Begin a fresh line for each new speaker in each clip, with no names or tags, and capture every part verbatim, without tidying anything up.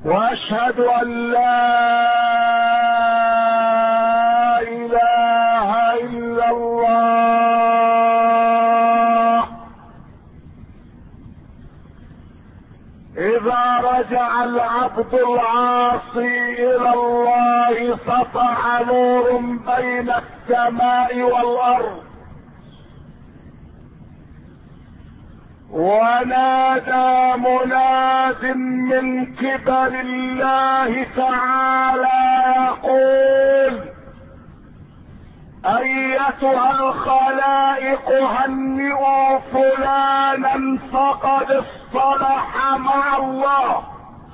واشهد ان لا اله الا الله. اذا رجع العبد العاصي الى الله سطع نور بين السماء والارض، ونادى مناد من قبل الله تعالى يقول: ايتها الخلائق هنئوا فلانا فقد اصطلح مع الله.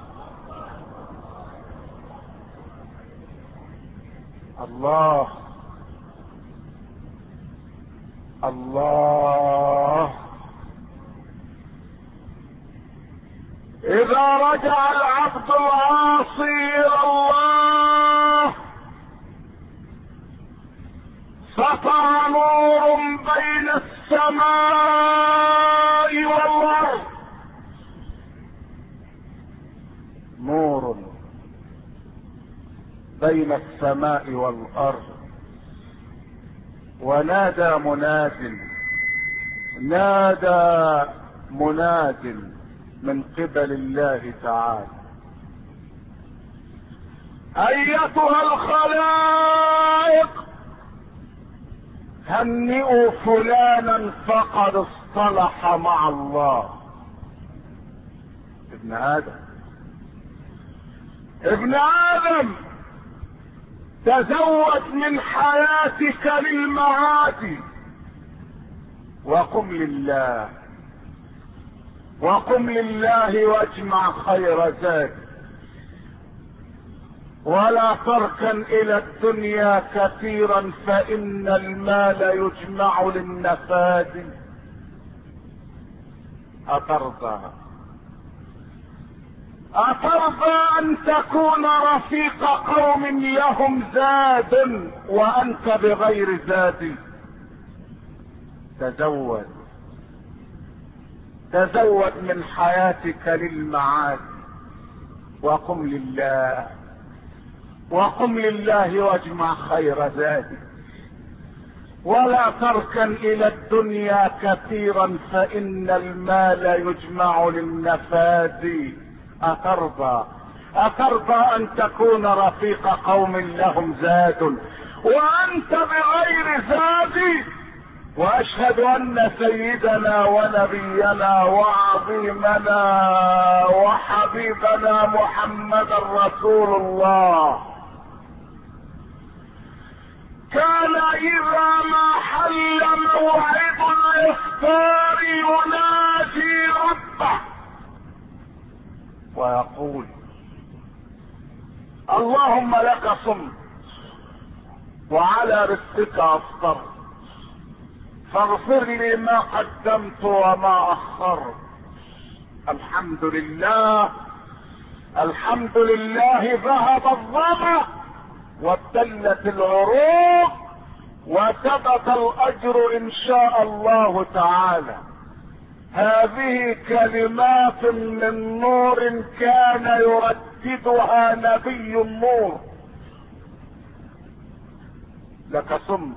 الله الله. اذا رجع العبد العاصي الى الله سطع نور بين السماء والارض، نور بين السماء والارض، ونادى مناد نادى مناد من قبل الله تعالى: ايتها الخلائق هنئوا فلانا فقد اصطلح مع الله. ابن ادم ابن ادم تزود من حياتك للمعاد، وقم لله وقم لله واجمع خير زاد، ولا تركن الى الدنيا كثيرا فان المال يجمع للنفاد. اترضى اترضى ان تكون رفيق قوم لهم زاد وانت بغير زاد؟ تزود تزود من حياتك للمعاد، وقم لله وقم لله واجمع خير زادك، ولا تركن الى الدنيا كثيرا فان المال يجمع للنفاد. اترضى اترضى ان تكون رفيق قوم لهم زاد وانت بغير زاد؟ واشهد ان سيدنا ونبينا وعظيمنا وحبيبنا محمدا رسول الله كان اذا ما حل موعد الافطار ينادي ربه ويقول: اللهم لك صمت وعلى رزقك افطرت فاغفر لي ما قدمت وما اخرت. الحمد لله الحمد لله ذهب الظمأ وابتلت العروق وثبت الاجر ان شاء الله تعالى. هذه كلمات من نور كان يرددها نبي النور. لك صمت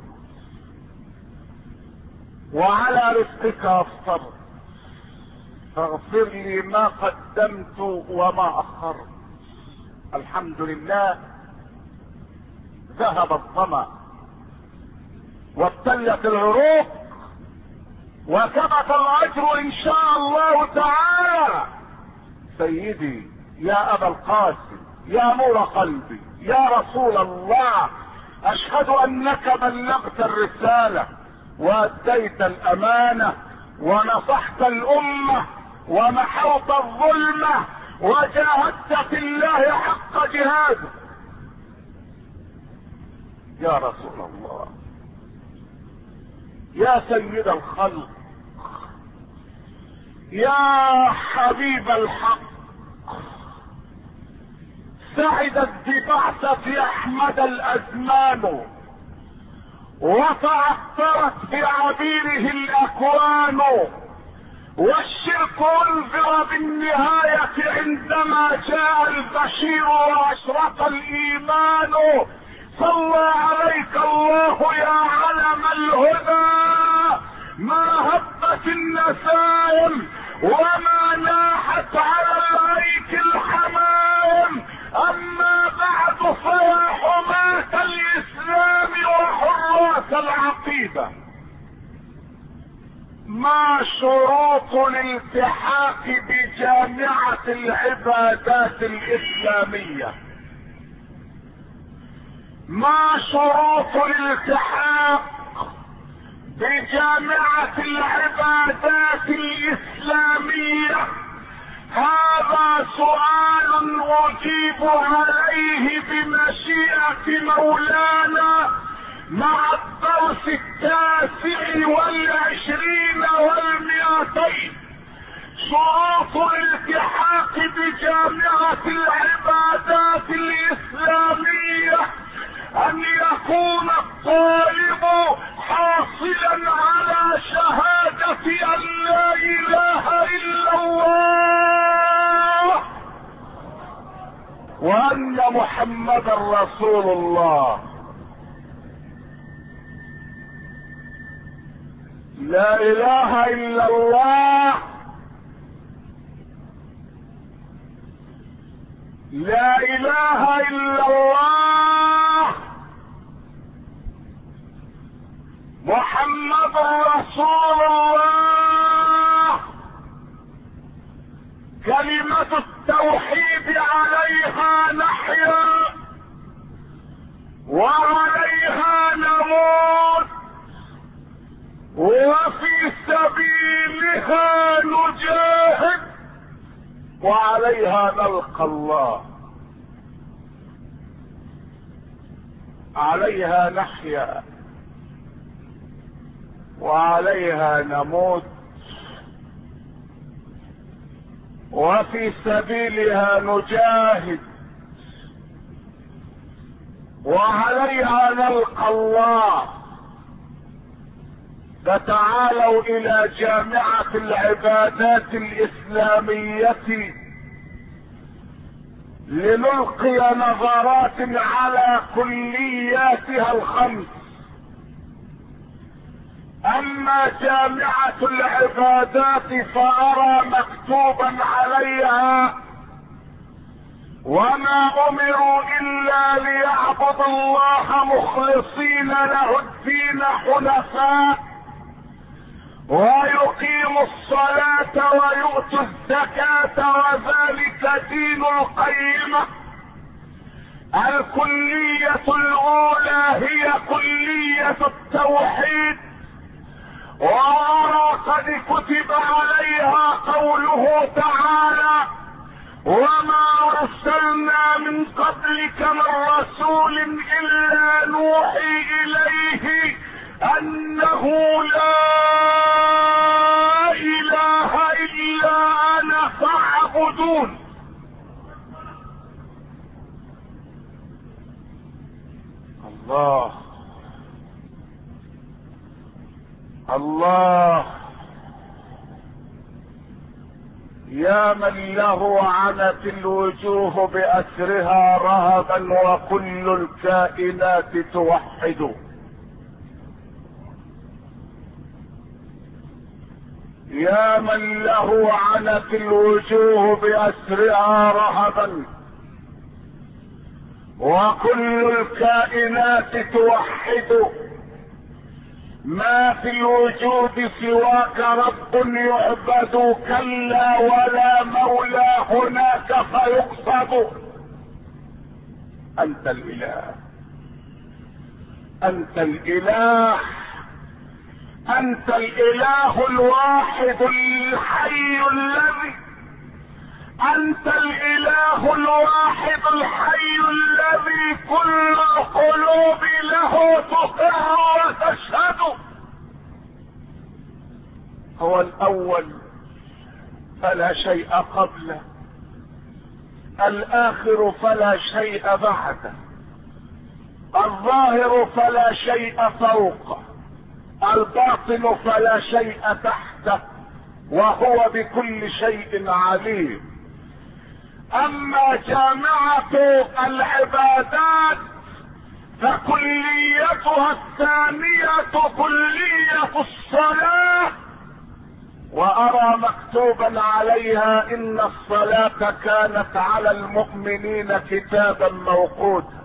وعلى رزقك افطرت فاغفر لي ما قدمت وما اخرت. الحمد لله ذهب الظمأ وابتلت العروق وثبت الاجر ان شاء الله تعالى. سيدي يا ابا القاسم يا نور قلبي يا رسول الله، اشهد انك بلغت الرسالة واديت الامانة ونصحت الامة ومحوت الظلمة وجاهدت في الله حق جهاده. يا رسول الله يا سيد الخلق يا حبيب الحق، سعدت ببعثة احمد الازمان وتعثرت بعبيره الاكوان والشرك انذر بالنهاية عندما جاء البشير واشرق الايمان. صلى عليك الله يا علم الهدى، ما هبت النسائم وما ناحت على الأيك الحمائم. اما بعد فيا حماة الاسلام وحراس العقيدة، ما شروط الالتحاق بجامعة العبادات الاسلامية؟ ما شروط الالتحاق بجامعة العبادات الاسلامية؟ هذا سؤال اجيب عليه بمشيئة مولانا مع الدرس التاسع والعشرين والمئتين. شروط الالتحاق بجامعة العبادات الاسلامية: ان يكون الطالب حاصلا على شهادة ان لا اله الا الله وان محمدا رسول الله. لا اله الا الله، لا اله الا الله، محمد رسول الله. كلمة التوحيد عليها نحيا وعليها نموت، وفي سبيلها نجاهد وعليها نلقى الله. عليها نحيا وعليها نموت، وفي سبيلها نجاهد وعليها نلقى الله. فتعالوا الى جامعة العبادات الاسلامية لنلقي نظرات على كلياتها الخمس. اما جامعة العبادات فارى مكتوبا عليها: وما امروا الا ليعبدوا الله مخلصين له الدين حنفاء ويقيموا الصلاة ويؤتوا الزكاة وذلك دين القيمة. الكلية الاولى هي كلية التوحيد، وأرى قد كتب عليها قوله تعالى: وما ارسلنا من قبلك من رسول الا نوحي اليه انه لا اله الا انا فاعبدون. الله الله، يا من له عنت الوجوه بأسرها رهبا وكل الكائنات توحد. يا من له عنت الوجوه بأسرها رهبا وكل الكائنات توحد. ما في الوجود سواك رب يعبد، كلا ولا مولى هناك فيقصد. انت الاله، انت الاله، انت الاله الواحد الحي الذي انت الاله الواحد الحي الذي كل القلوب له تطيع وتشهد. هو الاول فلا شيء قبله، الاخر فلا شيء بعده، الظاهر فلا شيء فوقه، الباطن فلا شيء تحته، وهو بكل شيء عليم. اما جامعة العبادات فكليتها الثانية كلية الصلاة، وارى مكتوبا عليها ان الصلاة كانت على المؤمنين كتابا موقوتا.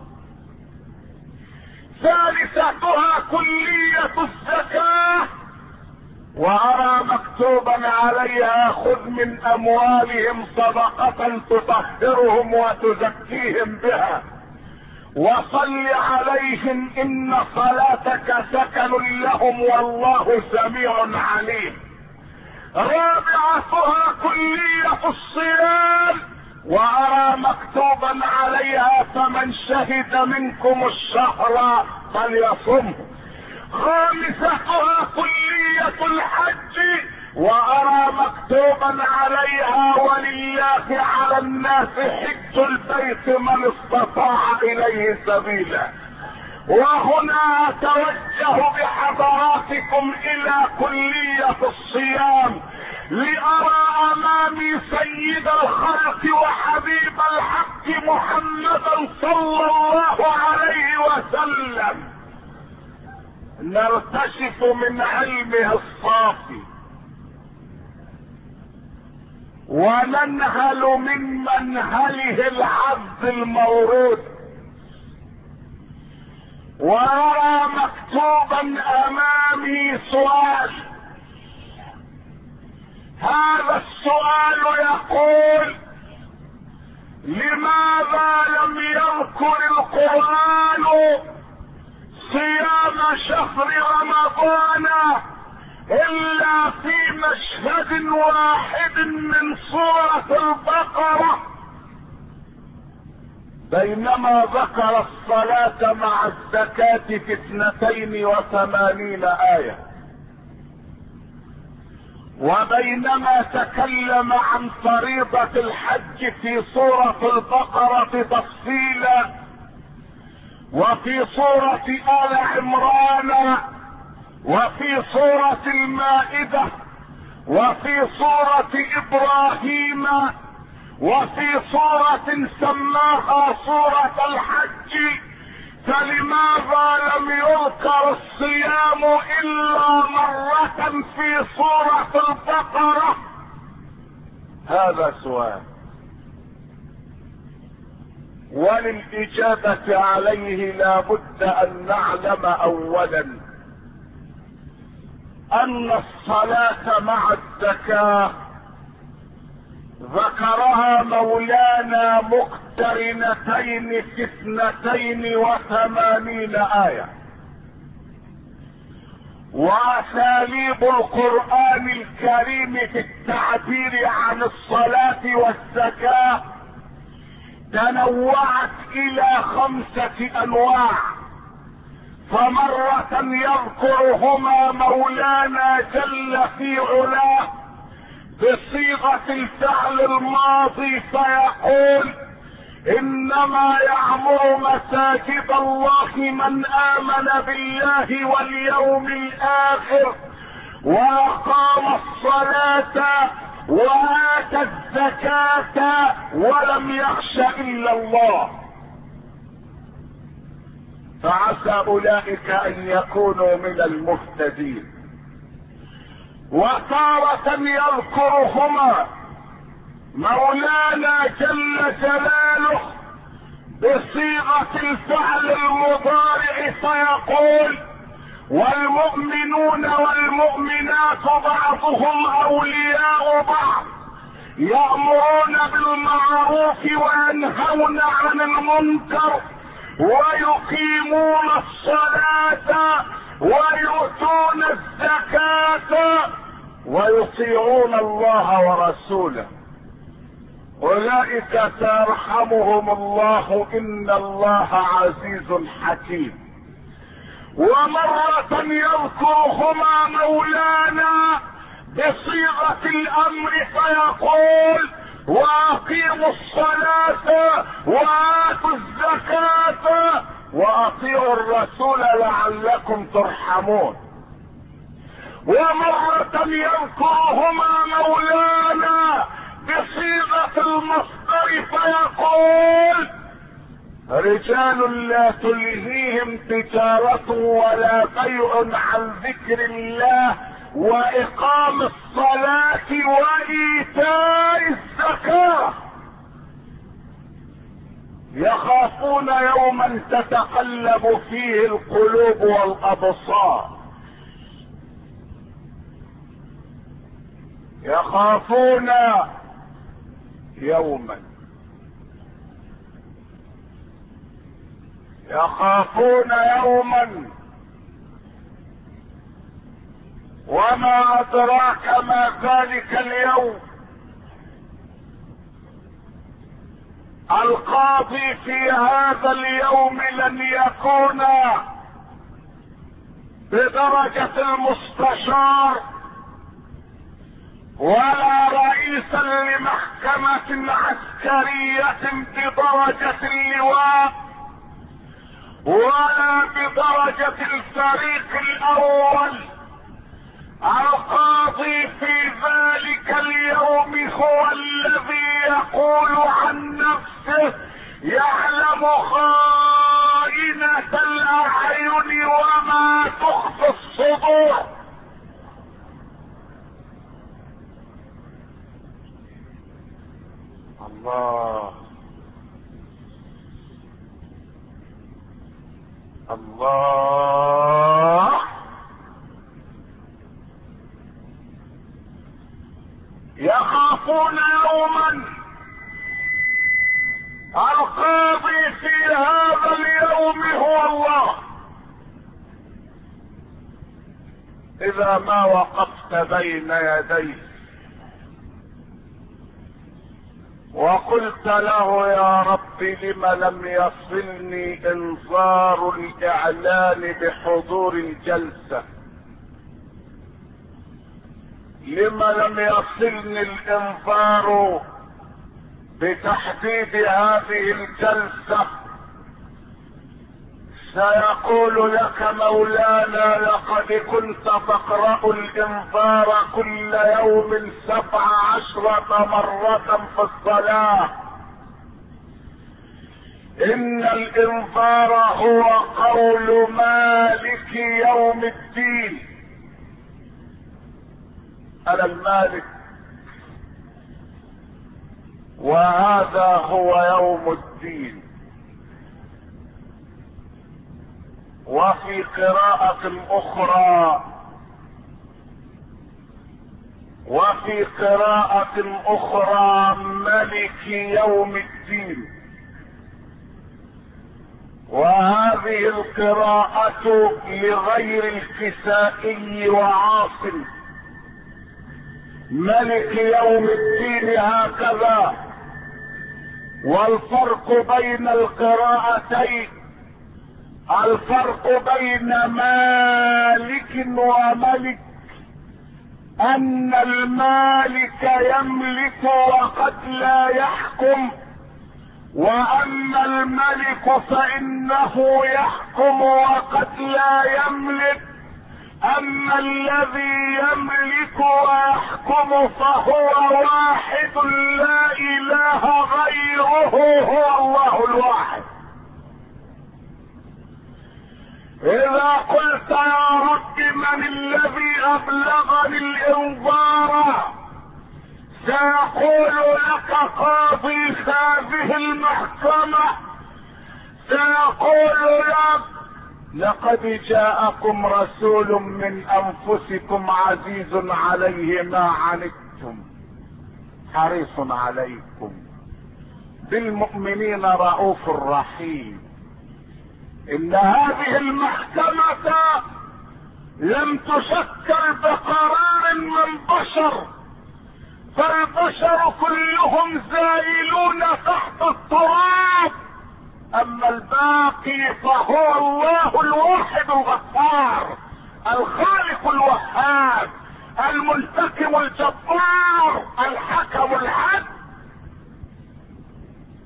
ثالثتها كلية الزكاة، وارى مكتوبا عليها خذ من اموالهم صدقة تطهرهم وتزكيهم بها وصل عليهم ان صلاتك سكن لهم والله سميع عليم. رابعتها كلية الصيام، وارى مكتوبا عليها فمن شهد منكم الشهر فليصمه. خامستها كلية الحج، وارى مكتوبا عليها ولله على الناس حج البيت من استطاع اليه سبيلا. وهنا اتوجه بحضراتكم الى كلية الصيام لارى امامي سيد الخلق وحبيب الحق محمدا صلى الله عليه وسلم نرتشف من علمه الصافي وننهل من منهله العذب المورود. وارى مكتوبا امامي سؤال، هذا السؤال يقول: لماذا لم يذكر القرآن صيام شهر رمضان الا في مشهد واحد من سورة البقرة، بينما ذكر الصلاة مع الزكاة في اثنتين وثمانين آية، وبينما تكلم عن فريضة الحج في سورة البقرة تفصيلا وفي سورة آل عمران وفي سورة المائدة وفي سورة إبراهيم وفي سورة سماها سورة الحج، فلماذا لم يذكر الصيام إلا مرة في سورة البقرة؟ هذا سؤال، وللإجابة عليه لا بد أن نعلم أولا أن الصلاة مع الزكاة ذكرها مولانا مقترنتين في اثنتين وثمانين آية، وأساليب القرآن الكريم في التعبير عن الصلاة والزكاة تنوعت إلى خمسة أنواع، فمرة يذكرهما مولانا جل في علاه بصيغة الفعل الماضي فيقول: انما يعمر مساجد الله من امن بالله واليوم الاخر واقام الصلاة واتى الزكاة ولم يخش الا الله. فعسى اولئك ان يكونوا من المهتدين. وتارة يذكرهما مولانا جل جلاله بصيغة الفعل المضارع فيقول: والمؤمنون والمؤمنات بعضهم اولياء بعض يأمرون بالمعروف وينهون عن المنكر ويقيمون الصلاة ويؤتون الزكاة ويطيعون الله ورسوله، اولئك سيرحمهم الله ان الله عزيز حكيم. ومرة يذكرهما مولانا بصيغة الامر فيقول: واقيموا الصلاة واتوا الزكاة واطيعوا الرسول لعلكم ترحمون. ومرة يذكرهما مولانا بصيغة المصدر فيقول رجال لا تلهيهم تجارة ولا بيع عن ذكر الله وإقام الصلاة وإيتاء الزكاة يخافون يوما تتقلب فيه القلوب والأبصار. يخافون يوما يخافون يوما وما أدراك ما ذلك اليوم. القاضي في هذا اليوم لن يكون بدرجة المستشار ولا رئيسا لمحكمة عسكرية بدرجة اللواء ولا بدرجة الفريق الأول. القاضي في ذلك اليوم هو الذي يقول عن نفسه يعلم خائنة الأعين وما تخفي الصدور. الله الله يخافون يوما. القاضي في هذا اليوم هو الله. إذا ما وقفت بين يديه وقلت له يا رب لم لم يصلني انذار الاعلان بحضور الجلسة، لم لم يصلني الانذار بتحديد هذه الجلسة، سيقول لك مولانا لقد كنت تقرأ الانذار كل يوم سبع عشرة مرة في الصلاة. ان الانذار هو قول مالك يوم الدين. انا المالك وهذا هو يوم الدين. وفي قراءة اخرى وفي قراءة اخرى ملك يوم الدين. وهذه القراءة لغير الكسائي وعاصم. ملك يوم الدين هكذا. والفرق بين القراءتين الفرق بين مالك وملك ان المالك يملك وقد لا يحكم، واما الملك فانه يحكم وقد لا يملك. اما الذي يملك ويحكم فهو واحد لا اله غيره، هو الله الواحد. اذا قلت يا رب من الذي ابلغني الانذار، سيقول لك قاضي هذه المحكمة، سيقول لك لقد جاءكم رسول من انفسكم عزيز عليه ما عنتم حريص عليكم بالمؤمنين رؤوف رحيم. ان هذه المحكمة لم تشكل بقرار من بشر، فالبشر كلهم زائلون تحت التراب. اما الباقي فهو الله الواحد الغفار الخالق الوهاب المنتقم الجبار الحكم العدل.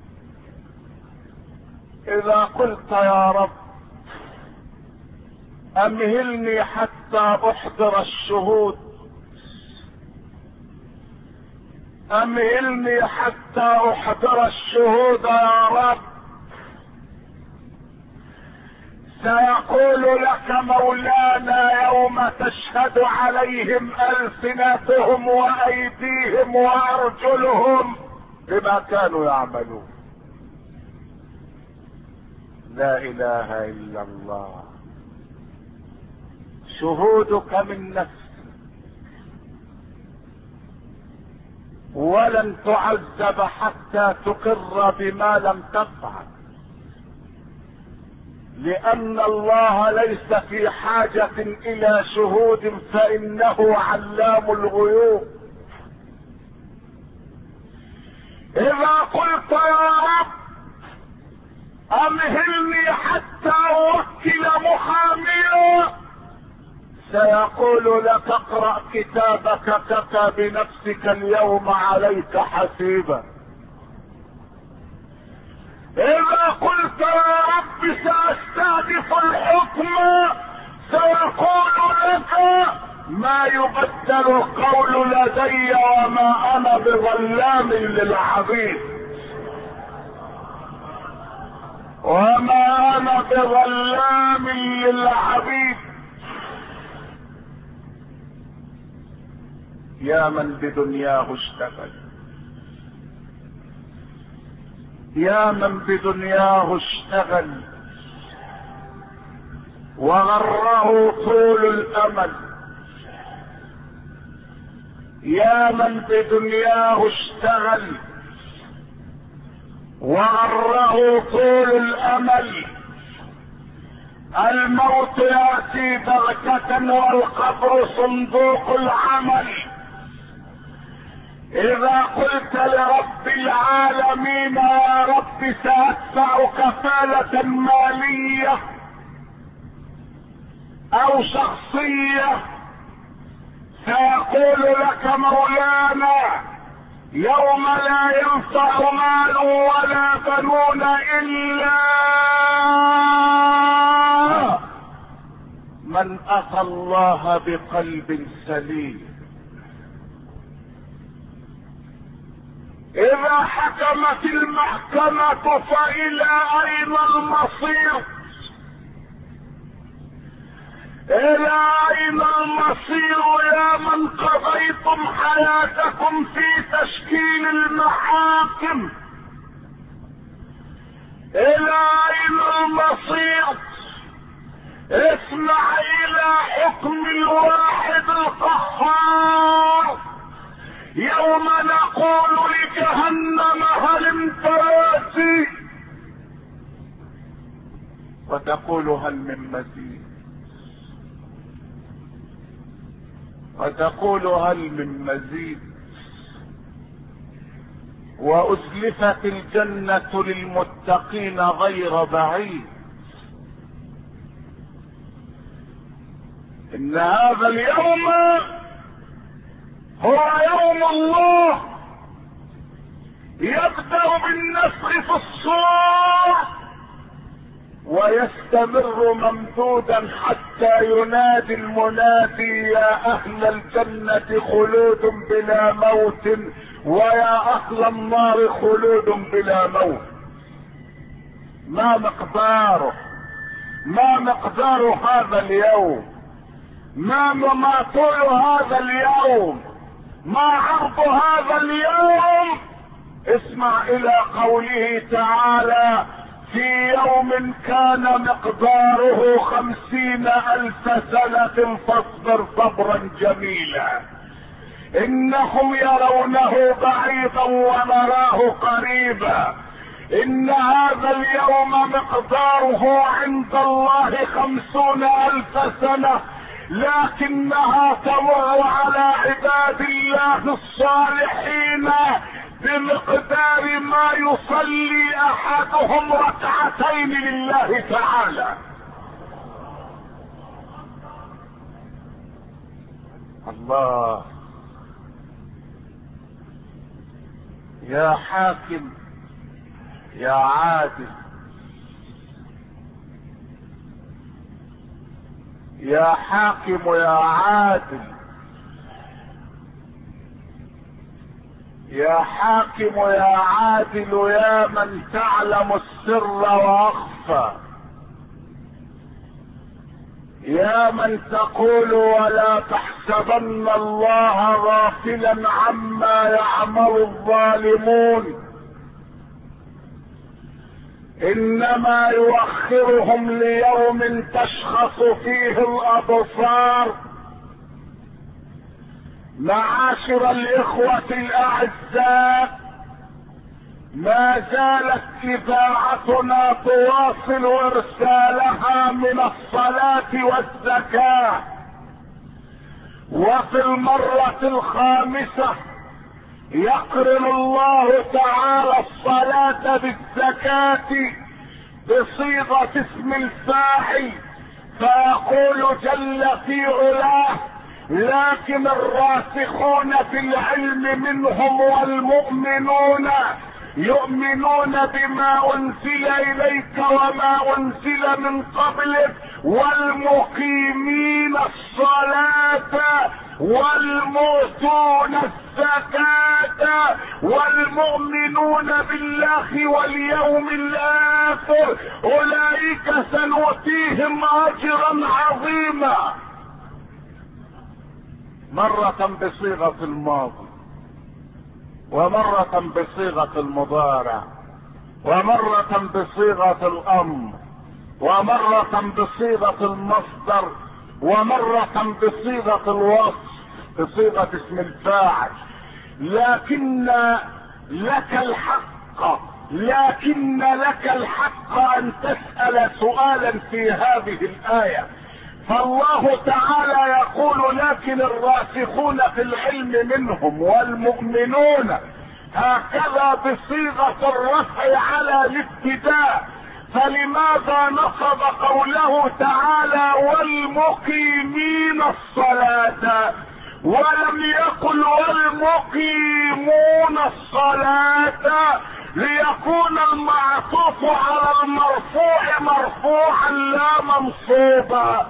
اذا قلت يا رب امهلني حتى احضر الشهود، امهلني حتى احضر الشهود يا رب. سيقول لك مولانا يوم تشهد عليهم ألسنتهم وأيديهم وأرجلهم بما كانوا يعملون. لا إله إلا الله. شهودك من نفسك، ولن تعذب حتى تقر بما لم تفعل، لأن الله ليس في حاجة إلى شهود، فإنه علام الغيوب. إذا قلت يا رب أمهلني حتى أوكل محاميا، سيقول لك اقرأ كتابك كفى بنفسك اليوم عليك حسيبا. إذا قلت يا رب سأستهدف الحكم، سيقول لك ما يبدل القول لدي وما أنا بظلام للعبيد، وما أنا بظلام للعبيد. يا من بدنياه اشتغل، يا من بدنياه اشتغل وغره طول الامل، يا من بدنياه اشتغل وغره طول الامل. الموت ياتي بغتة والقبر صندوق العمل. اذا قلت لرب العالمين يا رب سأدفع كفالة مالية او شخصية، سيقول لك مولانا يوم لا ينفع مال ولا بنون الا من اتى الله بقلب سليم. اذا حكمت المحكمة فالى اين المصير؟ الى اين المصير يا من قضيتم حياتكم في تشكيل المحاكم؟ الى اين المصير؟ اسمع الى حكم الواحد القهار. يوم نقول لجهنم هل امتلأت، وتقول هل من مزيد، وتقول هل من مزيد. وأزلفت الجنة للمتقين غير بعيد. إن هذا اليوم هو يوم الله، يبدأ بالنفخ في الصور ويستمر ممدودا حتى ينادي المنادي يا اهل الجنة خلود بلا موت ويا اهل النار خلود بلا موت. ما مقداره؟ ما مقدار هذا اليوم؟ ما ما طول هذا اليوم؟ ما عرض هذا اليوم؟ اسمع الى قوله تعالى في يوم كان مقداره خمسين الف سنة فاصبر صبرا جميلا. انهم يرونه بعيدا ونراه قريبا. ان هذا اليوم مقداره عند الله خمسون الف سنة، لكنها تمر على عباد الله الصالحين بمقدار ما يصلي احدهم ركعتين لله تعالى. الله. يا حاكم يا عادل، يا حاكم يا عادل، يا حاكم يا عادل، يا من تعلم السر واخفى، يا من تقول ولا تحسبن الله غافلا عما يعمل الظالمون، انما يؤخرهم ليوم تشخص فيه الابصار. معاشر الاخوة الاعزاء، ما زالت اذاعتنا تواصل ارسالها من الصلاة والزكاة، وفي المرة الخامسة يقرن الله تعالى الصلاة بالزكاة بصيغة اسم الفاعل، فيقول جل في علاه: لكن الراسخون في العلم منهم والمؤمنون يؤمنون بما انزل اليك وما انزل من قبلك والمقيمين الصلاة والمؤتون الزكاة والمؤمنون بالله واليوم الاخر اولئك سنؤتيهم اجرا عظيما. مرة بصيغة الماضي، ومرة بصيغة المضارع، ومرة بصيغة الامر، ومرة بصيغة المصدر، ومرة بصيغة الوصف بصيغة اسم الفاعل. لكن لك الحق لكن لك الحق ان تسأل سؤالا في هذه الآية. فالله تعالى يقول: لكن الراسخون في العلم منهم والمؤمنون، هكذا بصيغة الرفع على الابتداء، فلماذا نصب قوله تعالى والمقيمين الصلاة ولم يقل والمقيمون الصلاة ليكون المعطوف على المرفوع مرفوعا لا منصوبا؟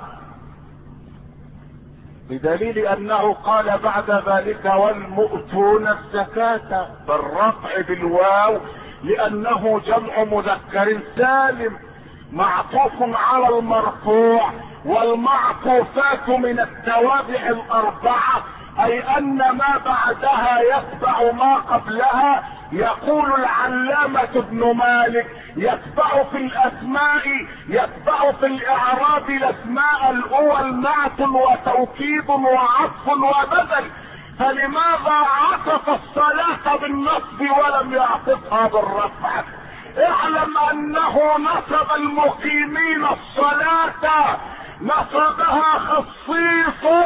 بدليل انه قال بعد ذلك والمؤتون الزكاة بالرفع بالواو، لانه جمع مذكر سالم معطوف على المرفوع، والمعطوفات من التوابع الاربعة، اي ان ما بعدها يتبع ما قبلها. يقول العلامة ابن مالك: يتبع في الاسماء يتبع في الاعراب الاسماء الاول نعت وتوكيد وعطف وبدل، فلماذا عطف الصلاة بالنصب ولم يعطفها بالرفع؟ اعلم انه نصب المقيمين الصلاة نصبها خصيص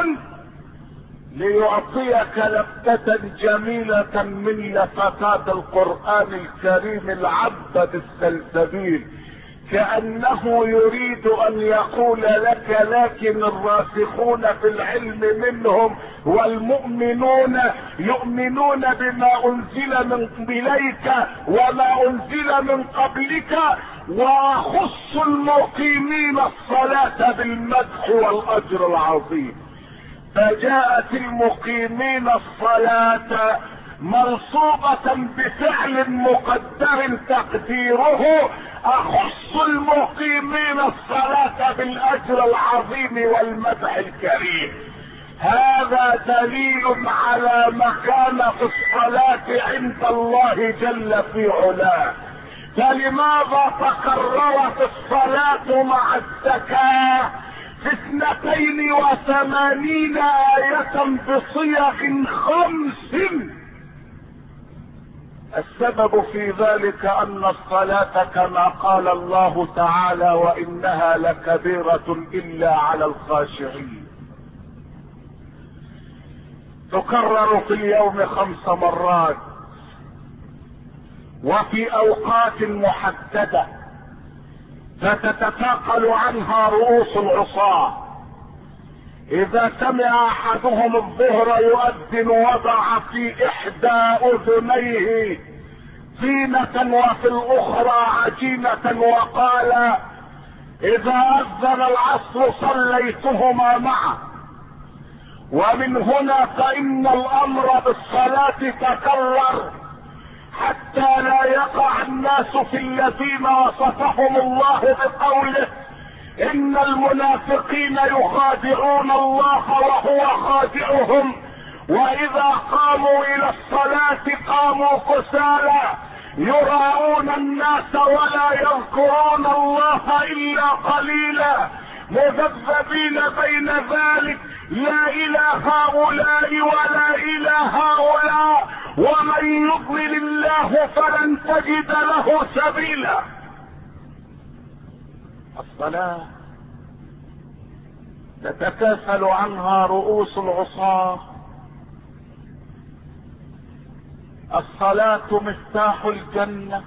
ليعطيك لفتة جميلة من لفتات القرآن الكريم العبد السلسبيل، كأنه يريد ان يقول لك: لكن الراسخون في العلم منهم والمؤمنون يؤمنون بما انزل من اليك وما انزل من قبلك، واخص المقيمين الصلاة بالمدح والاجر العظيم. فجاءت المقيمين الصلاة منصوبة بفعل مقدر تقديره اخص المقيمين الصلاة بالاجر العظيم والمدح الكريم. هذا دليل على مكانة الصلاة عند الله جل في علاه. فلماذا تكررت الصلاة مع الزكاة في اثنتين وثمانين آية بصيغ خمس؟ السبب في ذلك ان الصلاة كما قال الله تعالى: وانها لكبيرة الا على الخاشعين، تكرر في اليوم خمس مرات وفي اوقات محددة، فتتثاقل عنها رؤوس العصاة. اذا سمع احدهم الظهر يؤذن وضع في احدى اذنيه طينة وفي الاخرى عجينة وقال: اذا اذن العصر صليتهما معا. ومن هنا فان الامر بالصلاة تكرر حتى لا يقع الناس في الذين وصفهم الله بقوله ان المنافقين يخادعون الله وهو خادعهم واذا قاموا الى الصلاة قاموا كسالى يراءون الناس ولا يذكرون الله الا قليلا مذبذبين بين ذلك لا الى هؤلاء ولا الى هؤلاء ومن يضلل الله فلن تجد له سبيلا. الصلاة تتكاسل عنها رؤوس العصاة. الصلاة مفتاح الجنة،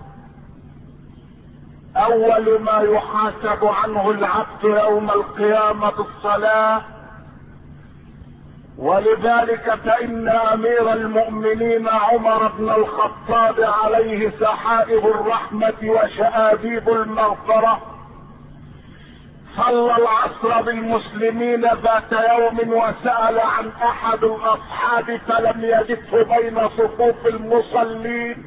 اول ما يحاسب عنه العبد يوم القيامة الصلاة. ولذلك فان امير المؤمنين عمر بن الخطاب عليه سحائب الرحمة وشآبيب المغفرة صلى العصر بالمسلمين ذات يوم وسأل عن احد الاصحاب فلم يجده بين صفوف المصلين،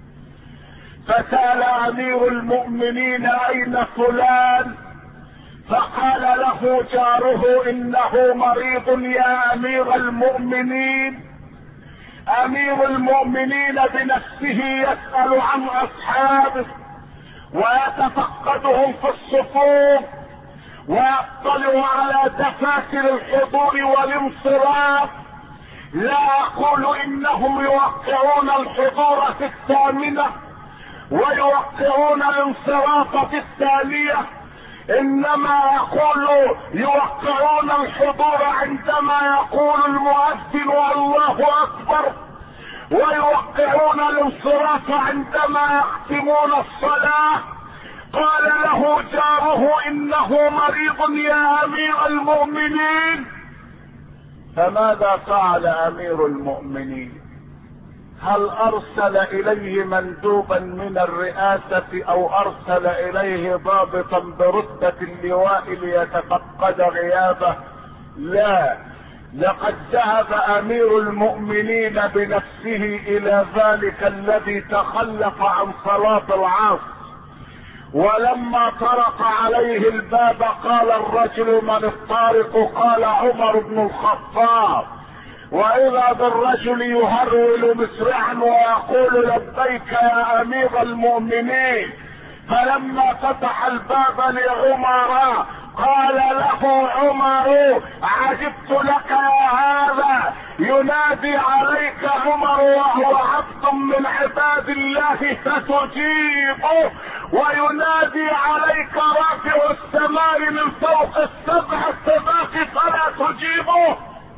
فسأل امير المؤمنين اين فلان؟ فقال له جاره انه مريض يا امير المؤمنين. امير المؤمنين بنفسه يسأل عن اصحابه ويتفقدهم في الصفوف ويطلع على دفاتر الحضور والانصراف. لا اقول انهم يوقعون الحضور في الثامنة ويوقعون الانصراف في الثانية، انما يقول يوقعون الحضور عندما يقول المؤذن الله اكبر، ويوقعون الانصراف عندما يختمون الصلاة. قال له جاره انه مريض يا امير المؤمنين. فماذا فعل امير المؤمنين؟ هل ارسل اليه مندوبا من الرئاسة او ارسل اليه ضابطا برتبة اللواء ليتفقد غيابه؟ لا، لقد ذهب امير المؤمنين بنفسه الى ذلك الذي تخلف عن صلاة العصر، ولما طرق عليه الباب قال الرجل من الطارق؟ قال عمر بن الخطاب. واذا بالرجل يهرول مسرعا ويقول لبيك يا امير المؤمنين. فلما فتح الباب لعمر قال له عمر عجبت لك يا هذا، ينادي عليك عمر وهو عبد من عباد الله فتجيبه، وينادي عليك رافع السماء من فوق السبع السماوات فلا تجيبه.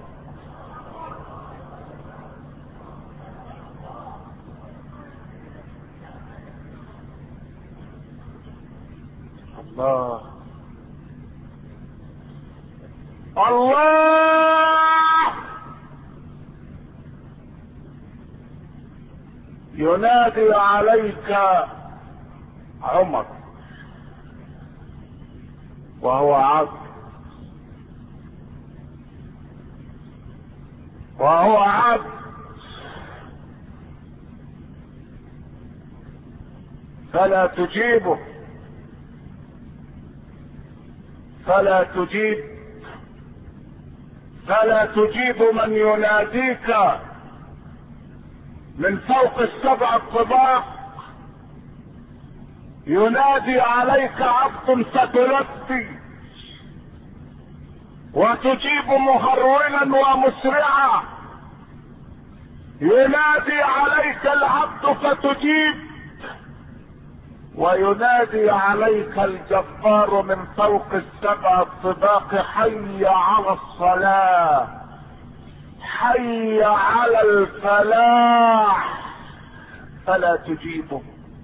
الله الله ينادي عليك عمر وهو عبد وهو عبد فلا تجيبه، فلا تجيب فلا تجيب من يناديك من فوق السبع الطباق. ينادي عليك عبد فتلبي وتجيب مهرولا ومسرعا. ينادي عليك العبد فتجيب، وينادي عليك الجبار من فوق السبع الطباق حي على الصلاة، حي على الفلاح، فلا تجيبه.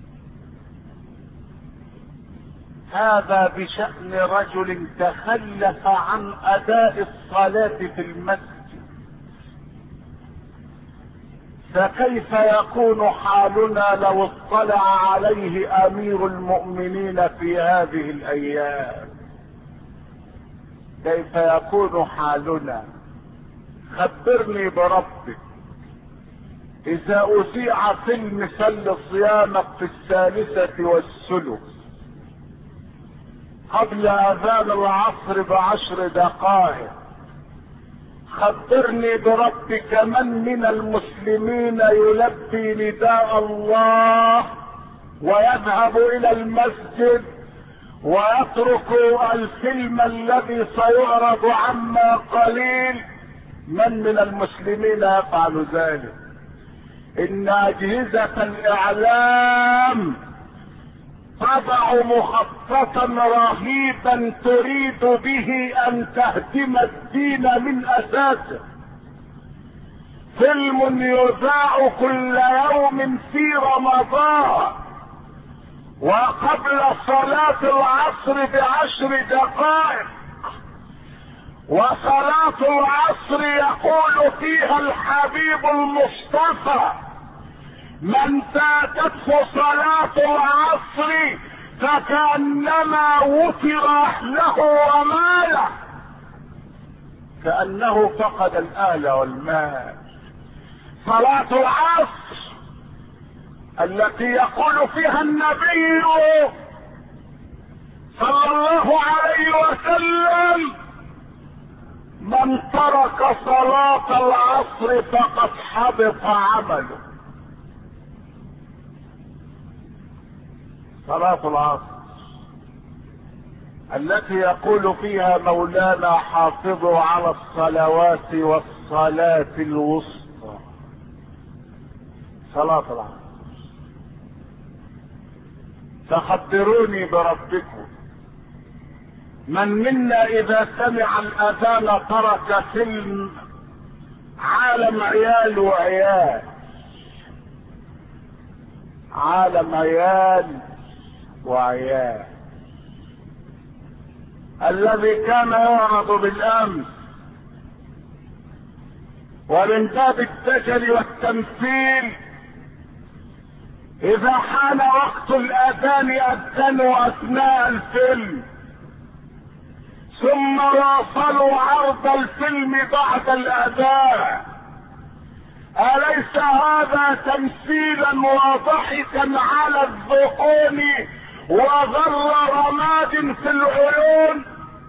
هذا بشأن رجل تخلف عن اداء الصلاة في المسجد، فكيف يكون حالنا لو اطلع عليه امير المؤمنين في هذه الايام؟ كيف يكون حالنا؟ خبرني بربك. اذا اذيع فيلم سل صيامك في الثالثة والثلث قبل اذان العصر بعشر دقائق، خبرني بربك من من المسلمين يلبي نداء الله ويذهب الى المسجد ويترك الفيلم الذي سيعرض عما قليل؟ من من المسلمين يفعل ذلك؟ ان اجهزة الاعلام تضع مخططا رهيبا تريد به ان تهدم الدين من اساسه. فيلم يذاع كل يوم في رمضان وقبل صلاة العصر بعشر دقائق، وصلاة العصر يقول فيها الحبيب المصطفى: من فاتته صلاة العصر فكأنما وتر أهله وماله، كأنه فقد الأهل والمال. صلاة العصر التي يقول فيها النبي صلى الله عليه وسلم: من ترك صلاة العصر فقد حبط عمله. صلاة العصر التي يقول فيها مولانا: حافظوا على الصلوات والصلاة الوسطى. صلاة العصر. فخبروني بربكم، من منا اذا سمع الاذان ترك فيلم عالم عيال وعيال، عالم عيال وعيال الذي كان يعرض بالامس، ومن باب الدجل والتمثيل اذا حان وقت الاذان اذنوا اثناء الفيلم ثم واصلوا عرض الفيلم بعد الاذان. أليس هذا تمثيلا وضحكا على الذقون وغر رماد في العيون؟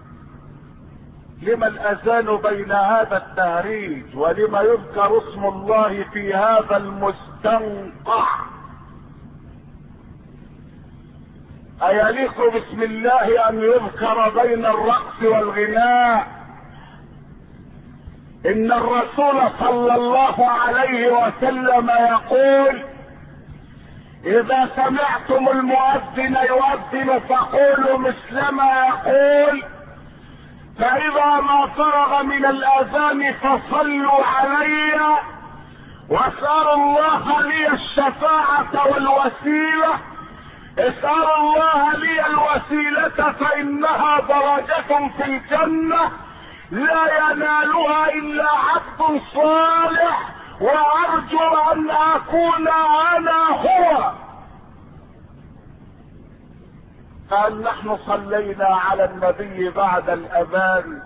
لما الاذان بين هذا التهريج؟ ولما يذكر اسم الله في هذا المستنقع؟ أيليق باسم الله ان يذكر بين الرقص والغناء؟ ان الرسول صلى الله عليه وسلم يقول: اذا سمعتم المؤذن يؤذن فقولوا مثل ما يقول، فاذا ما فرغ من الاذان فصلوا علي واسألوا الله لي الشفاعة والوسيلة. اسألوا الله لي الوسيلة فانها درجة في الجنة لا ينالها الا عبد صالح، وارجو ان اكون انا هو. قال: نحن صلينا على النبي بعد الاذان،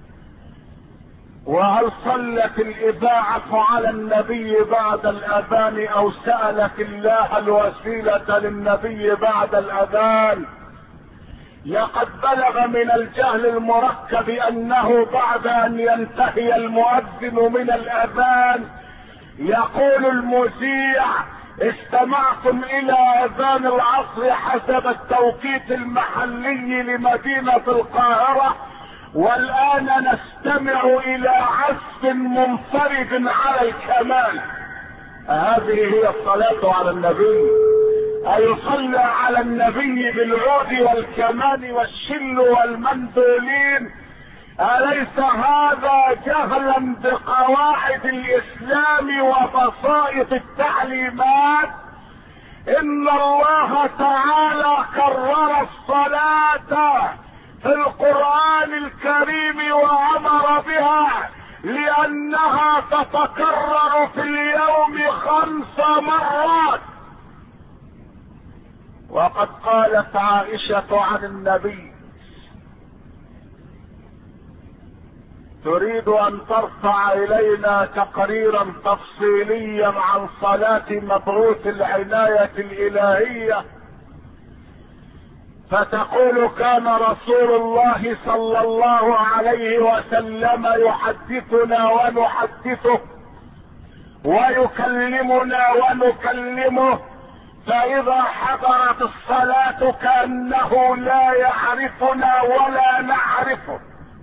وهل صلت الاذاعة على النبي بعد الاذان او سألت الله الوسيلة للنبي بعد الاذان؟ لقد بلغ من الجهل المركب انه بعد ان ينتهي المؤذن من الاذان يقول المذيع: استمعتم الى اذان العصر حسب التوقيت المحلي لمدينة القاهرة، والان نستمع الى عزف منفرد على الكمان. هذه هي الصلاة على النبي؟ أيصلى على النبي بالعود والكمان والشل والمندولين؟ أليس هذا جهلا بقواعد الإسلام وبسائط التعليمات؟ إن الله تعالى كرر الصلاة في القرآن الكريم وأمر بها لأنها تتكرر في اليوم خمس ثلاث مرات. وقد قالت عائشة عن النبي: تريد ان ترفع الينا تقريرا تفصيليا عن صلاة مبعوث العناية الالهية، فتقول كان رسول الله صلى الله عليه وسلم يحدثنا ونحدثه ويكلمنا ونكلمه، فاذا حضرت الصلاة كأنه لا يعرفنا ولا نعرفه.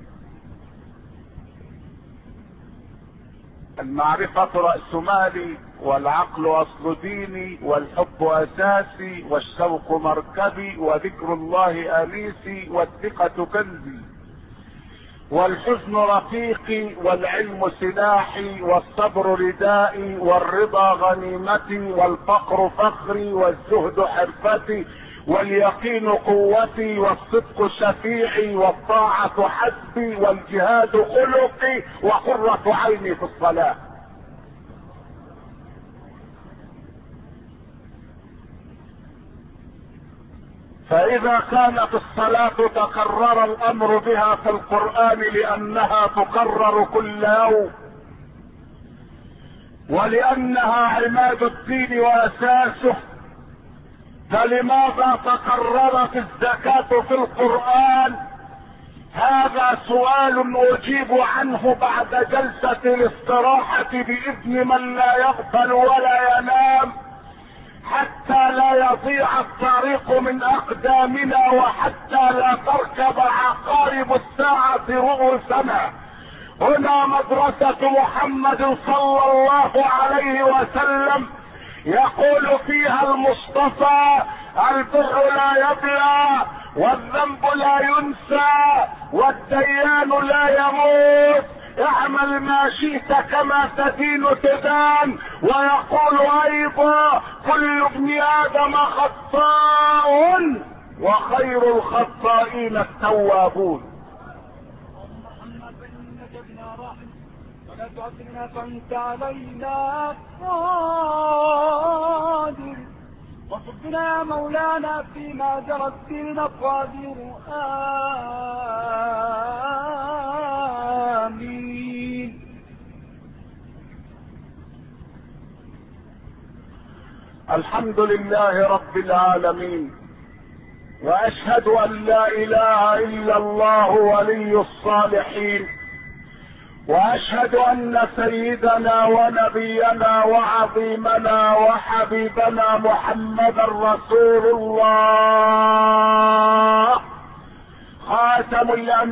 المعرفة رأس مالي، والعقل اصل ديني، والحب اساسي، والشوق مركبي، وذكر الله انيسي، والثقة كنزي، والحزن رفيقي، والعلم سلاحي، والصبر ردائي، والرضا غنيمتي، والفقر فخري، والزهد حرفتي، واليقين قوتي، والصدق شفيعي، والطاعة حسبي، والجهاد خلقي، وقرة عيني في الصلاة. فإذا كانت الصلاة تكرر الأمر بها في القرآن لأنها تكرر كل يوم، ولأنها عماد الدين وأساسه، فلماذا تكررت الزكاة في القرآن؟ هذا سؤال أجيب عنه بعد جلسة الاستراحة بإذن من لا يغفل ولا ينام، حتى لا يضيع الطريق من أقدامنا، وحتى لا تركب عقارب الساعة رؤوسنا. هنا مدرسة محمد صلى الله عليه وسلم، يقول فيها المصطفى: البر لا يبلى، والذنب لا ينسى، والديان لا يموت، اعمل ما شئت كما تدين تدان. ويقول ايضا: كل ابن ادم خطاء، وخير الخطائين التوابون. ولا تعذبنا فانت علينا قادر، وصدنا يا مولانا فيما جرت به المقادير. آمين. الحمد لله رب العالمين، واشهد ان لا اله الا الله ولي الصالحين، واشهد ان سيدنا ونبينا وعظيمنا وحبيبنا محمدا رسول الله، خاتم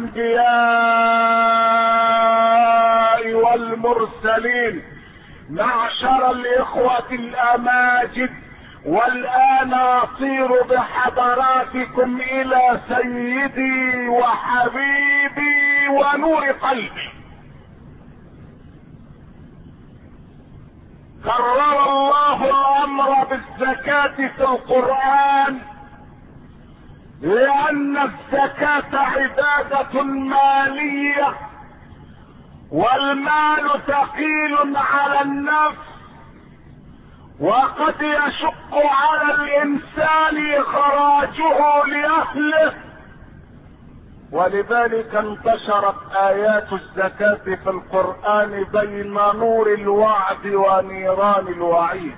الانبياء والمرسلين. معشر الاخوة الاماجد، والان اصير بحضراتكم الى سيدي وحبيبي ونور قلبي. كرر الله الامر بالزكاة في القرآن لان الزكاة عبادة مالية، والمال ثقيل على النفس، وقد يشق على الانسان اخراجه لاهله، ولذلك انتشرت ايات الزكاة في القرآن بين نور الوعد ونيران الوعيد.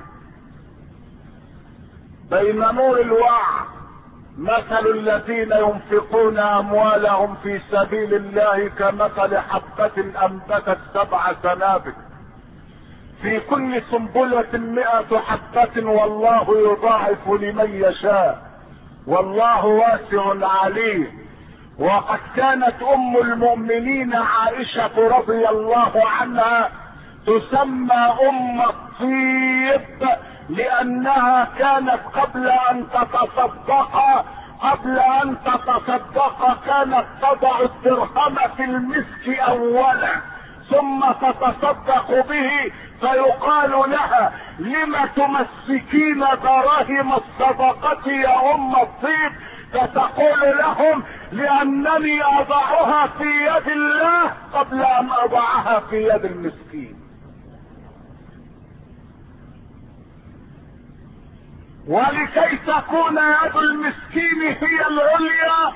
بين نور الوعد: مثل الذين ينفقون اموالهم في سبيل الله كمثل حبة انبتت سبع سنابل في كل سنبلة مئة حبة والله يضاعف لمن يشاء والله واسع عليم. وقد كانت ام المؤمنين عائشة رضي الله عنها تسمى ام الطيب، لانها كانت قبل ان تتصدق قبل ان تتصدق كانت تضع الدرهم في المسك اولا ثم تتصدق به، فيقال لها: لم تمسكين دراهم الصدقة يا ام الطيب؟ فتقول لهم: لانني اضعها في يد الله قبل ان اضعها في يد المسكين. ولكي تكون يد المسكين هي العليا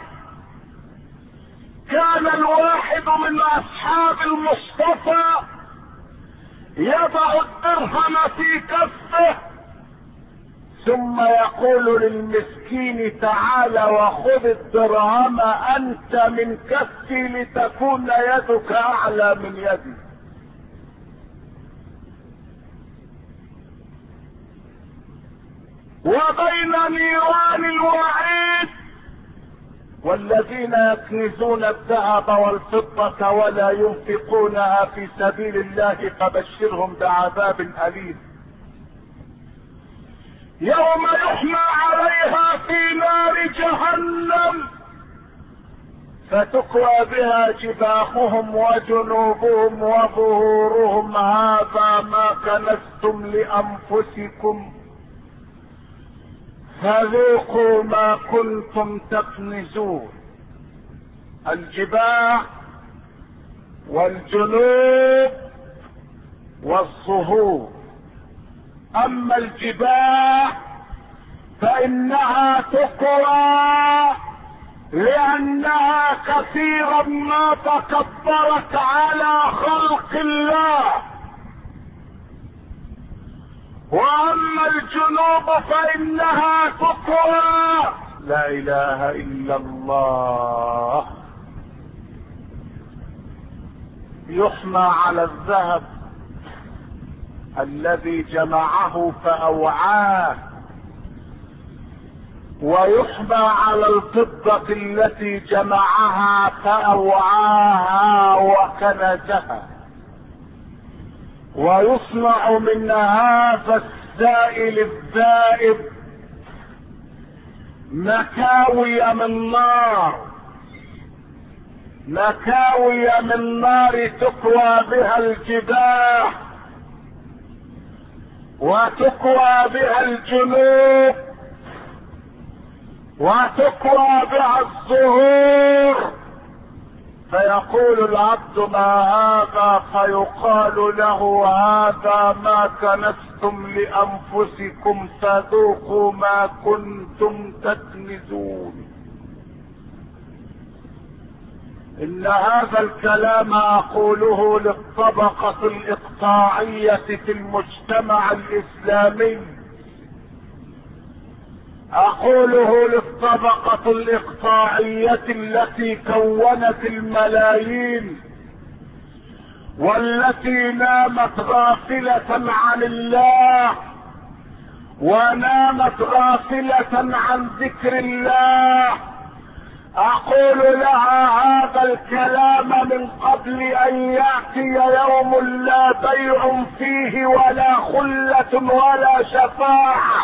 كان الواحد من اصحاب المصطفى يضع الدرهم في كفه ثم يقول للمسكين تعال وخذ الدرهم انت من كفي لتكون يدك اعلى من يدي. وبين نيران الوعيد والذين يكنزون الذهب والفضة ولا ينفقونها في سبيل الله فبشرهم بعذاب أليم يوم يحمى عليها في نار جهنم فتكوى بها جباههم وجنوبهم وظهورهم هذا ما كنزتم لأنفسكم فذوقوا ما كنتم تكنزون. الجباه والجنوب والظهور. اما الجباه فانها تقوى لانها كثيرا ما تكبرت على خلق الله، واما الجنوب فانها تقوى لا اله الا الله. يحمى على الذهب الذي جمعه فاوعاه ويحمى على الفضة التي جمعها فاوعاها وكنزها ويصنع من هذا السائل الذائب مكاوي من نار، مكاوي من نار تكوى بها الجباه وتكوى بها الجنوب وتكوى بها الظهور. فيقول العبد ما هذا فيقال له هذا ما كنزتم لانفسكم فذوقوا ما كنتم تكنزون. ان هذا الكلام اقوله للطبقة الاقطاعية في المجتمع الاسلامي، اقوله للطبقة الاقطاعية التي كونت الملايين والتي نامت غافلة عن الله ونامت غافلة عن ذكر الله. اقول لها هذا الكلام من قبل ان ياتي يوم لا بيع فيه ولا خلة ولا شفاعة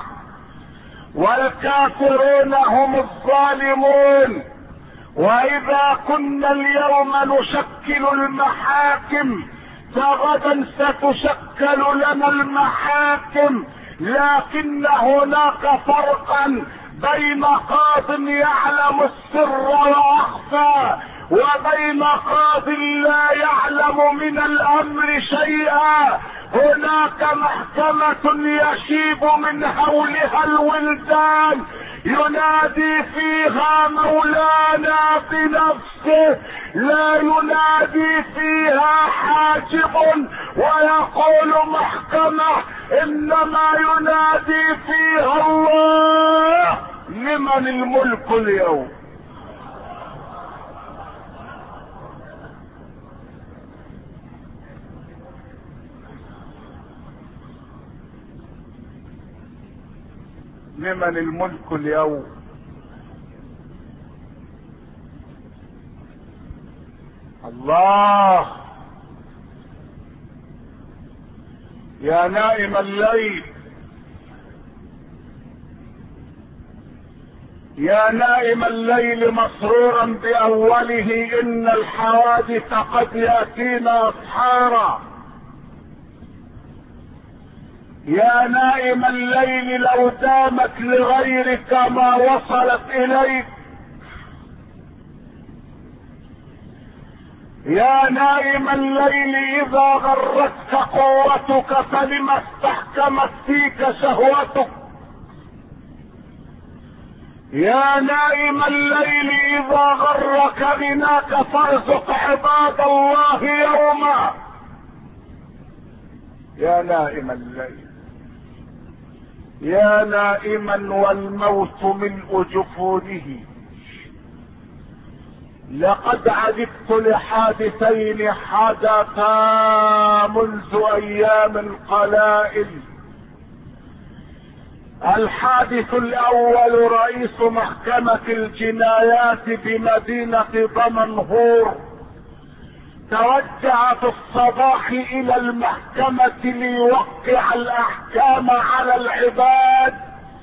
والكافرون هم الظالمون. واذا كنا اليوم نشكل المحاكم فغدا ستشكل لنا المحاكم، لكن هناك فرقا بين قاض يعلم السر واخفى وبين قاض لا يعلم من الامر شيئا. هناك محكمة يشيب من هولها الولدان ينادي فيها مولانا بنفسه، لا ينادي فيها حاجب ويقول محكمة، انما ينادي فيها الله. لمن الملك اليوم؟ لمن الملك اليوم؟ الله. يا نائم الليل، يا نائم الليل مسرورا بأوله، إن الحوادث قد يأتينا أسحارا. يا نائم الليل لو دامت لغيرك ما وصلت إليك. يا نائم الليل إذا غرتك قوتك فلما استحكمت فيك شهوتك. يا نائم الليل اذا غرك غناك فارزق عباد الله يوما. يا نائم الليل، يا نائما والموت ملء جفونه، لقد عجبت لحادثين حدثا منذ ايام قلائل. الحادث الاول رئيس محكمة الجنايات بمدينة دمنهور توجه في الصباح الى المحكمة ليوقع الاحكام على العباد،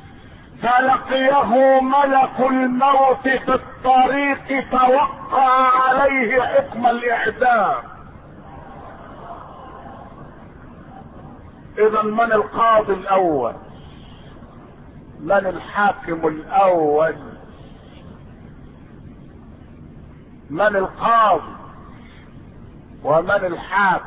فلقيه ملك الموت في الطريق فوقع عليه حكم الاعدام. اذا من القاضي الاول؟ من الحاكم الاول؟ من القاضي ومن الحاكم؟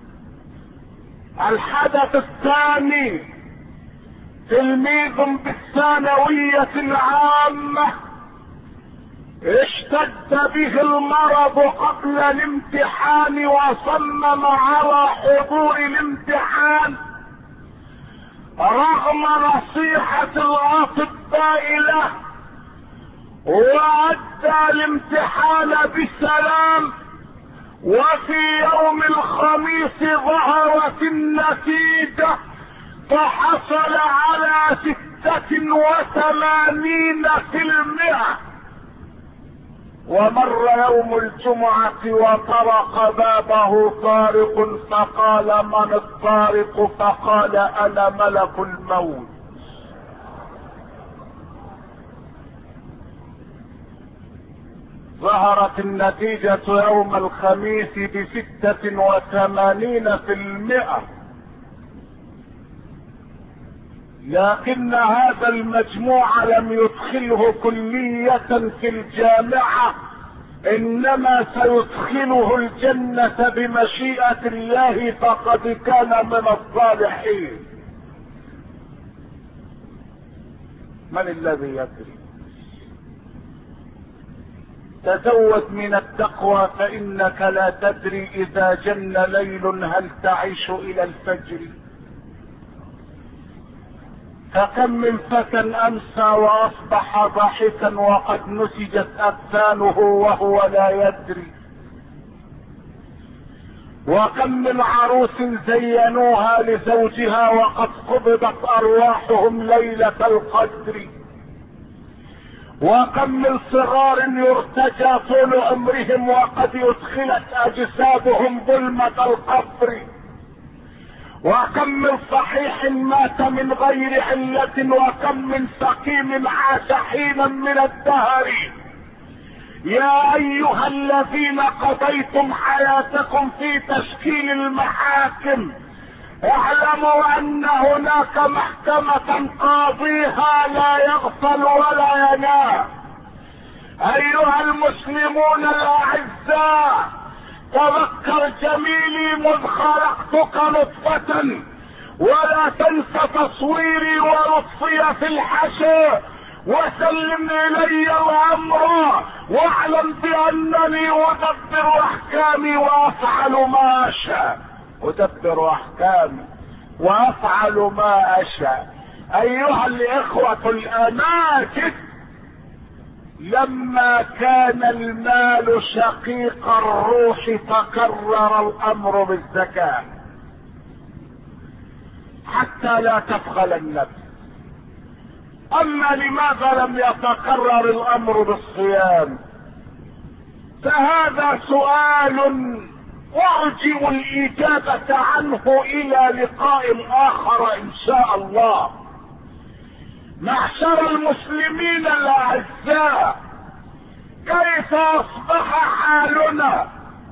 الحدث الثاني تلميذ بالثانوية العامة اشتد به المرض قبل الامتحان وصمم على حضور الامتحان رغم نصيحة الاطباء له، وأدى الامتحان بسلام. وفي يوم الخميس ظهرت النتيجة فحصل على ستة وثمانين في المئة. ومر يوم الجمعة وطرق بابه طارق فقال من الطارق؟ فقال انا ملك الموت. ظهرت النتيجة يوم الخميس بستة وثمانين في المئة، لكن هذا المجموع لم يدخله كلية في الجامعة، انما سيدخله الجنة بمشيئة الله، فقد كان من الصالحين. من الذي يدري؟ تزود من التقوى فانك لا تدري اذا جن ليل هل تعيش الى الفجر. فكم من فتى امسى واصبح ضاحكا وقد نسجت اكفانه وهو لا يدري. وكم من عروس زينوها لزوجها وقد قبضت ارواحهم ليلة القدر. وكم من صغار يرتجى طول عمرهم وقد ادخلت اجسادهم ظلمة القبر. وكم من صحيح مات من غير علة، وكم من سقيم عاش حينا من الدهر. يا ايها الذين قضيتم حياتكم في تشكيل المحاكم اعلموا ان هناك محكمة قاضيها لا يغفل ولا ينام. ايها المسلمون الاعزاء، تذكر جميلي مذ خلقتك نطفة، ولا تنس تصويري ولطفي في الحشر، وسلم الي الامر واعلم بانني ادبر احكامي وافعل ما اشاء. ادبر احكامي وافعل ما اشاء. ايها الاخوة الاماجد، لما كان المال شقيق الروح تكرر الامر بالزكاة حتى لا تبخل النفس. اما لماذا لم يتكرر الامر بالصيام؟ فهذا سؤال وارجو الاجابة عنه الى لقاء اخر ان شاء الله. معشر المسلمين الاعزاء، كيف اصبح حالنا؟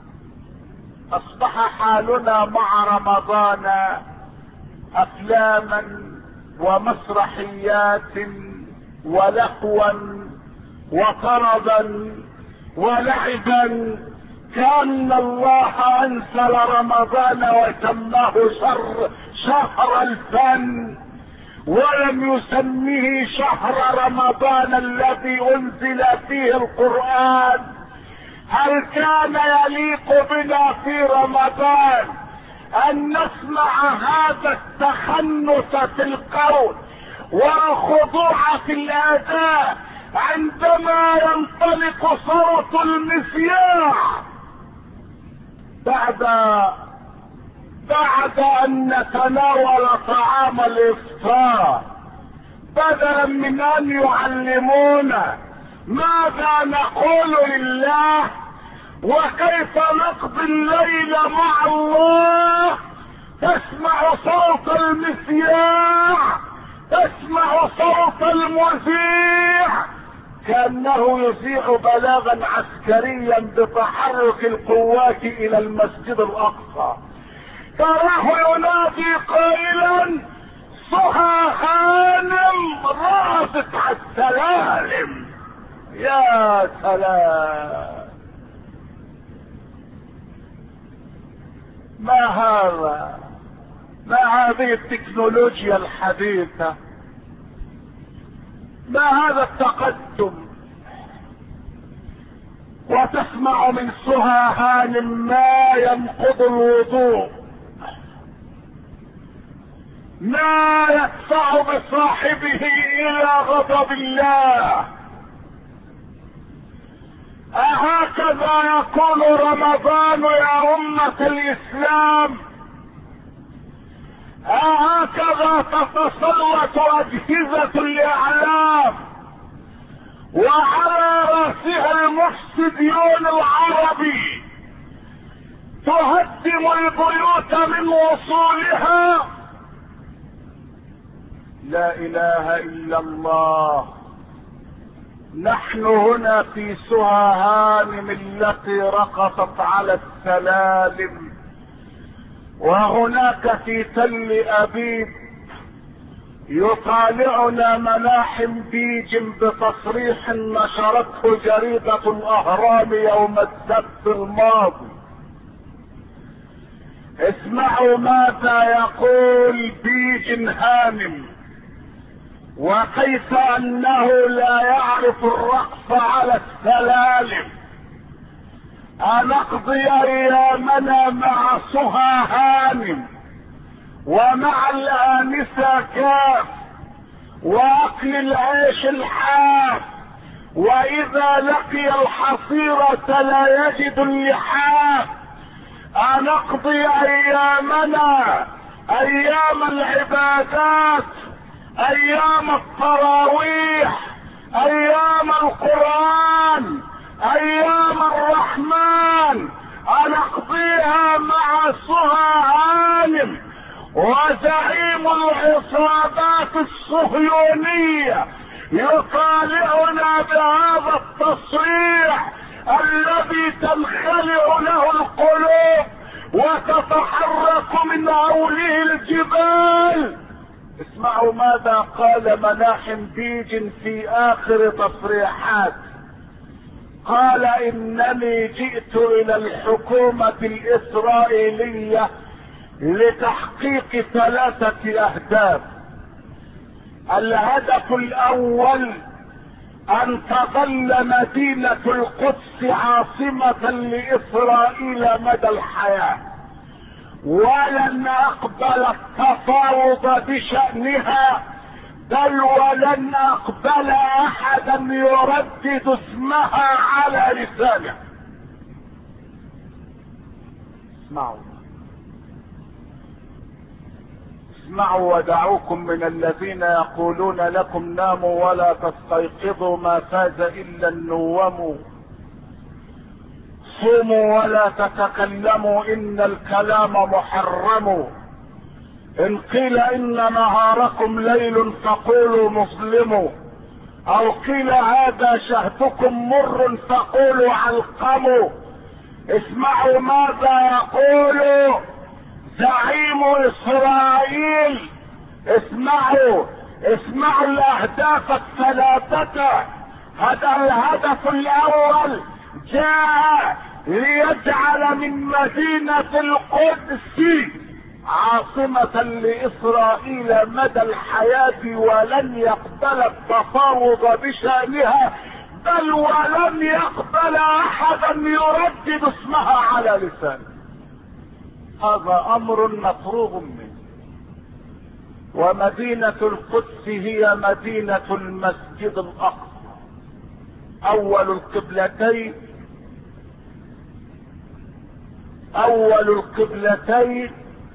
اصبح حالنا مع رمضان افلاما ومسرحيات ولهوا وطربا ولعبا، كأن الله انزل رمضان وسماه شر شهر الفن. ولم يسميه شهر رمضان الذي انزل فيه القرآن. هل كان يليق بنا في رمضان ان نسمع هذا التخنث في القول والخضوع في الاداء عندما ينطلق صوت المذياع بعد بعد ان نتناول طعام الافطار، بدلا من ان يعلمونا ماذا نقول لله وكيف نقضي الليل مع الله. تسمع صوت المذياع، تسمع صوت المذيع كأنه يذيع بلاغا عسكريا بتحرك القوات الى المسجد الاقصى. تراه ينادي قائلا سهى هانم راست على السلالم. يا سلام، ما هذا؟ ما هذه التكنولوجيا الحديثة؟ ما هذا التقدم؟ وتسمع من سهى هانم ما ينقض الوضوء، ما يدفع بصاحبه الى غضب الله. أهكذا يكون رمضان يا أمة الإسلام؟ أهكذا تتسلط أجهزة الإعلام وعلى رأسها المفسدون العربي تهدم البيوت من وصولها؟ لا إله إلا الله. نحن هنا في سهى هانم التي رقصت على السلالم، وهناك في تل أبيب يطالعنا ملاحم بيج بتصريح نشرته جريدة الأهرام يوم السبت الماضي. اسمعوا ماذا يقول بيج هانم وكيف انه لا يعرف الرقص على السلالم. أنقضي ايامنا مع سهى هانم ومع الآنسة كاف واكل العيش الحاف، واذا لقي الحصيرة لا يجد اللحاف. أنقضي ايامنا ايام العبادات، ايام التراويح، ايام القرآن، ايام الرحمن، أنقضيها مع سهى هانم وزعيم العصابات الصهيونية يطالعنا بهذا التصريح الذي تنخلع له القلوب وتتحرك من هوله الجبال. اسمعوا ماذا قال ملاحم بيج في اخر تصريحات. قال انني جئت الى الحكومة الاسرائيلية لتحقيق ثلاثة اهداف. الهدف الاول ان تظل مدينة القدس عاصمة لاسرائيل مدى الحياة، ولن اقبل التفاوض بشأنها، بل ولن اقبل احدا يردد اسمها على لسانه. اسمعوا اسمعوا ودعوكم من الذين يقولون لكم ناموا ولا تستيقظوا ما فاز الا النوم. صوموا ولا تتكلموا ان الكلام محرم. ان قيل ان نهاركم ليل فقولوا مظلم، او قيل هذا شهدكم مر فقولوا علقم. اسمعوا ماذا يقول زعيم اسرائيل. اسمعوا اسمعوا الاهداف الثلاثة. هذا الهدف الاول جاء ليجعل من مدينة القدس عاصمة لإسرائيل مدى الحياة، ولن يقبل التفاوض بشأنها، بل ولن يقبل أحدا يردد اسمها على لسانه. هذا أمر مفروغ منه. ومدينة القدس هي مدينة المسجد الأقصى، أول القبلتين أول القبلتين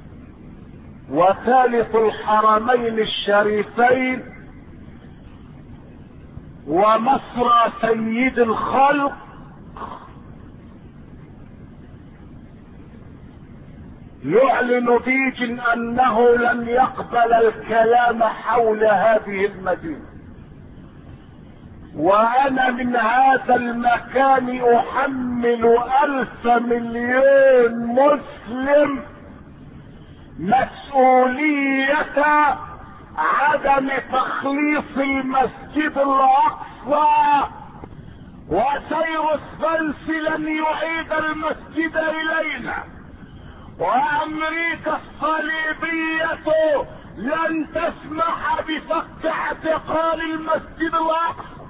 وثالث الحرمين الشريفين، ومصرى سيد الخلق، يعلن بيج انه لن يقبل الكلام حول هذه المدينة. وانا من هذا المكان احمل الف مليون مسلم مسؤولية عدم تخليص المسجد الاقصى، وسيرس بنس لن يعيد المسجد الينا، وامريكا الصليبية لن تسمح بفك اعتقال المسجد الاقصى،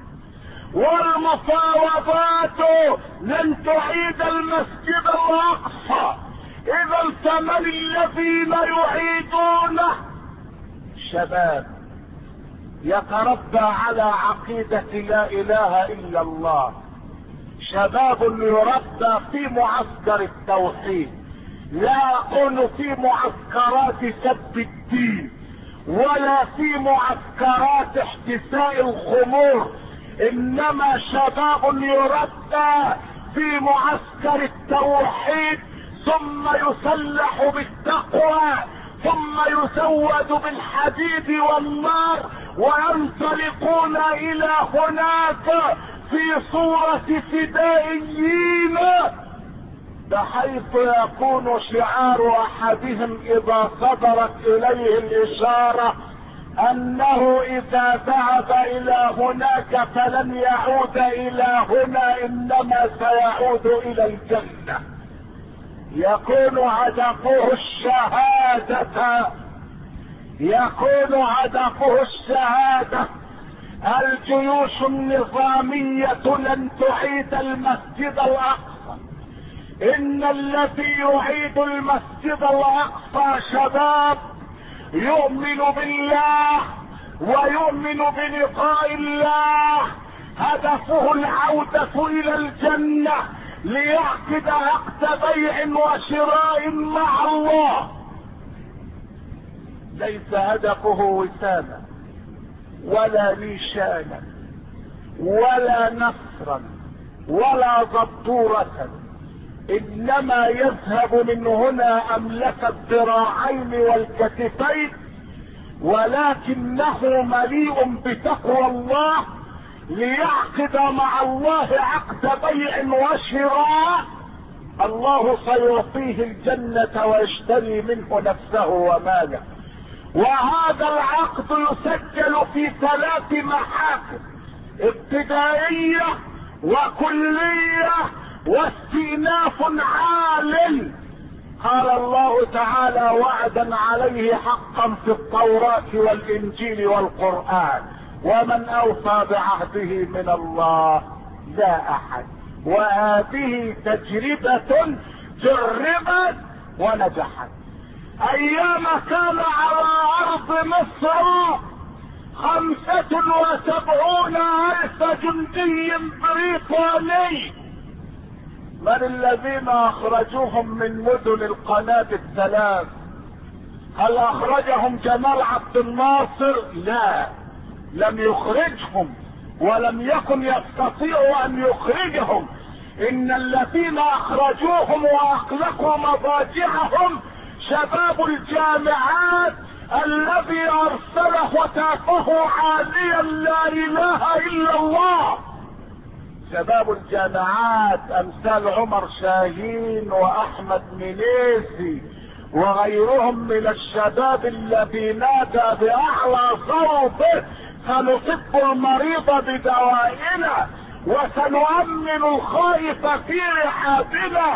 والمفاوضات لن تعيد المسجد الاقصى. اذا فمن الذين يعيدونه؟ شباب يتربى على عقيدة لا اله الا الله، شباب يربى في معسكر التوحيد، لا اقول في معسكرات سب الدين ولا في معسكرات احتساء الخمور، انما شباب يربى في معسكر التوحيد، ثم يسلح بالتقوى، ثم يزود بالحديد والنار، وينطلقون الى هناك في صورة فدائيين، بحيث يكون شعار احدهم اذا صدرت اليه الاشارة انه اذا ذهب الى هناك فلن يعود الى هنا، انما سيعود الى الجنة، يكون هدفه الشهادة، يكون هدفه الشهادة. الجيوش النظامية لن تعيد المسجد الاقصى، ان الذي يعيد المسجد الاقصى شباب يؤمن بالله ويؤمن بلقاء الله، هدفه العودة الى الجنة ليعقد عقد بيع وشراء مع الله، ليس هدفه وسامة ولا نيشانا ولا نصرا ولا ضبطورة، انما يذهب من هنا املك الذراعين والكتفين، ولكنه مليء بتقوى الله ليعقد مع الله عقد بيع وشراء، الله سيعطيه الجنة ويشتري منه نفسه وماله. وهذا العقد يسجل في ثلاث محاكم: ابتدائية وكلية واستئناف عال. قال الله تعالى وعدا عليه حقا في التوراة والانجيل والقرآن: ومن اوفى بعهده من الله لا احد. وهذه تجربة جربت ونجحت. ايام كان على ارض مصر خمسة وسبعون الف جندي بريطاني، من الذين اخرجوهم من مدن القناة الثلاث؟ هل اخرجهم جمال عبد الناصر؟ لا، لم يخرجهم، ولم يكن يستطيع ان يخرجهم. ان الذين اخرجوهم واغلقوا مضاجعهم شباب الجامعات الذي ارسله هتافه عاليا لا اله الا الله. شباب الجامعات امثال عمر شاهين واحمد منيسي وغيرهم من الشباب الذي نادى باعلى صوته: سنطب المريض بدوائنا، وسنؤمن الخائف في رحابنا،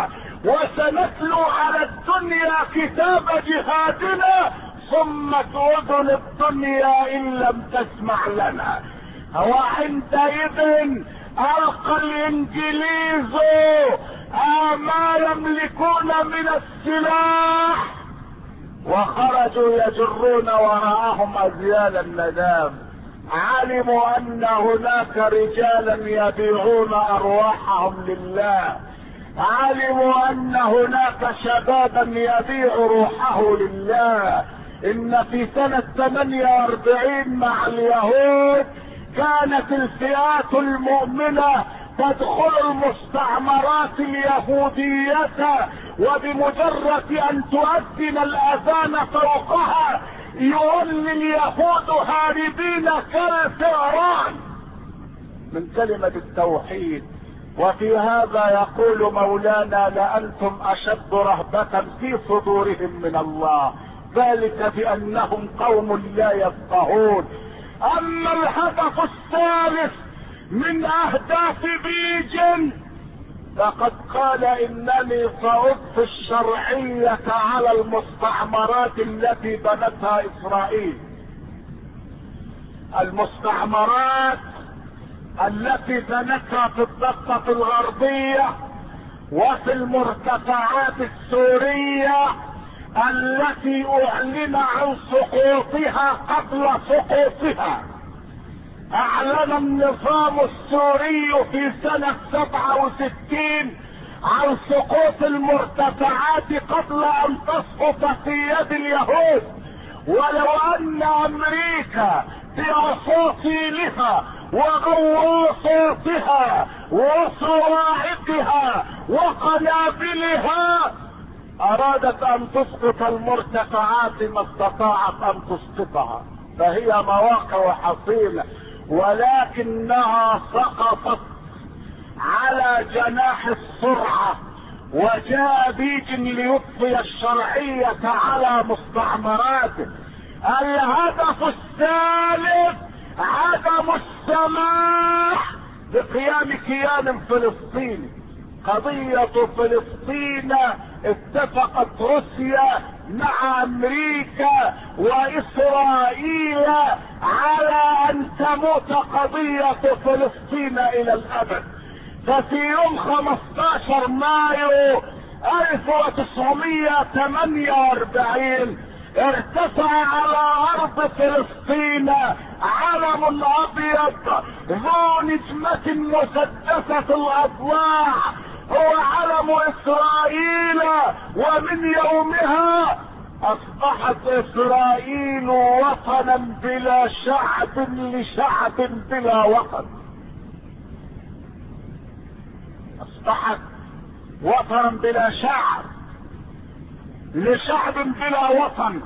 وسنتلو على الدنيا كتاب جهادنا صمت اذن الدنيا ان لم تسمع لنا. وعندئذ القى الانجليز ما يملكون من السلاح وخرجوا يجرون وراءهم اذيال الندام. علموا ان هناك رجالا يبيعون ارواحهم لله، علموا ان هناك شبابا يبيع روحه لله. ان في سنة ثمانية واربعين مع اليهود كانت الفئات المؤمنة تدخل المستعمرات اليهودية، وبمجرد ان تؤذن الاذان فوقها يولي اليهود هاربين كالفئران من كلمة التوحيد. وفي هذا يقول مولانا لأنتم أشد رهبة في صدورهم من الله، ذلك بأنهم قوم لا يفقهون. أما الهدف الثالث من أهداف بيجن فقد قال إنني سأضفي الشرعية على المستعمرات التي بنتها إسرائيل. المستعمرات التي بنتها في الضفة الغربية وفي المرتفعات السورية التي اعلن عن سقوطها قبل سقوطها. اعلن النظام السوري في سنة سبعة وستين عن سقوط المرتفعات قبل ان تسقط في يد اليهود. ولو ان امريكا باساطيلها وغواصاتها وصواعقها وقنابلها ارادت ان تسقط المرتفعات ما استطاعت ان تسقطها، فهي مواقع حصينة، ولكنها سقطت على جناح السرعة. وجاء بيجن ليطفي الشرعية على مستعمراته. الهدف الثالث عدم السماح بقيام كيان فلسطيني. قضية فلسطين اتفقت روسيا مع امريكا واسرائيل على ان تموت قضية فلسطين الى الابد. ففي يوم خمستاشر مايو الف وتسعمائة وثمانية واربعين ارتفع على ارض فلسطين علم ابيض ذو نجمة مسدسة الاضلاع، هو علم اسرائيل. ومن يومها اصبحت اسرائيل وطنا بلا شعب لشعب بلا وطن. اصبحت وطنا بلا شعب لشعب بلا وطن.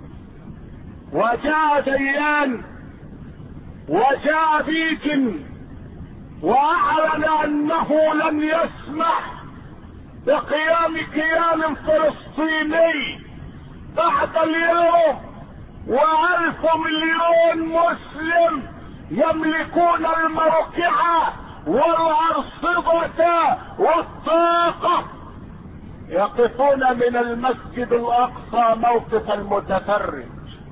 وجاء ديان وجاء بيجن واعلن انه لن يسمح بقيام كيان فلسطيني بعد اليوم. والف مليون مسلم يملكون الموقع والارصدة والطاقة يقفون من المسجد الاقصى موقف المتفرج.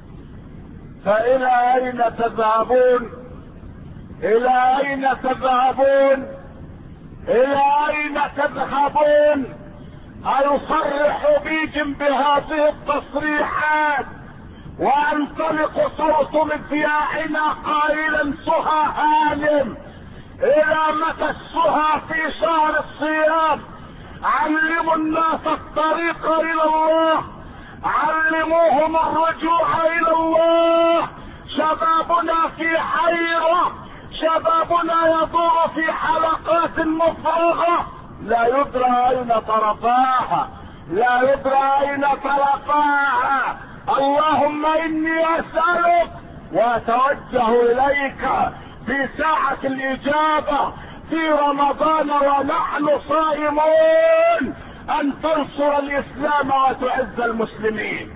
فالى اين تذهبون؟ الى اين تذهبون؟ الى اين تذهبون؟ ايصرح بيجن بهذه التصريحات وانطلق صوت مذياعنا قائلا سهى هانم؟ الى متى السهى في شهر الصيام؟ علموا الناس الطريق الى الله، علموهم الرجوع الى الله. شبابنا في حيرة، شبابنا يدور في حلقات مفرغة لا يدرى اين طرفاها، لا يدرى اين طرفاها. اللهم اني اسألك واتوجه اليك في ساعة الاجابة في رمضان ونحن صائمون ان تنصر الاسلام وتعز المسلمين.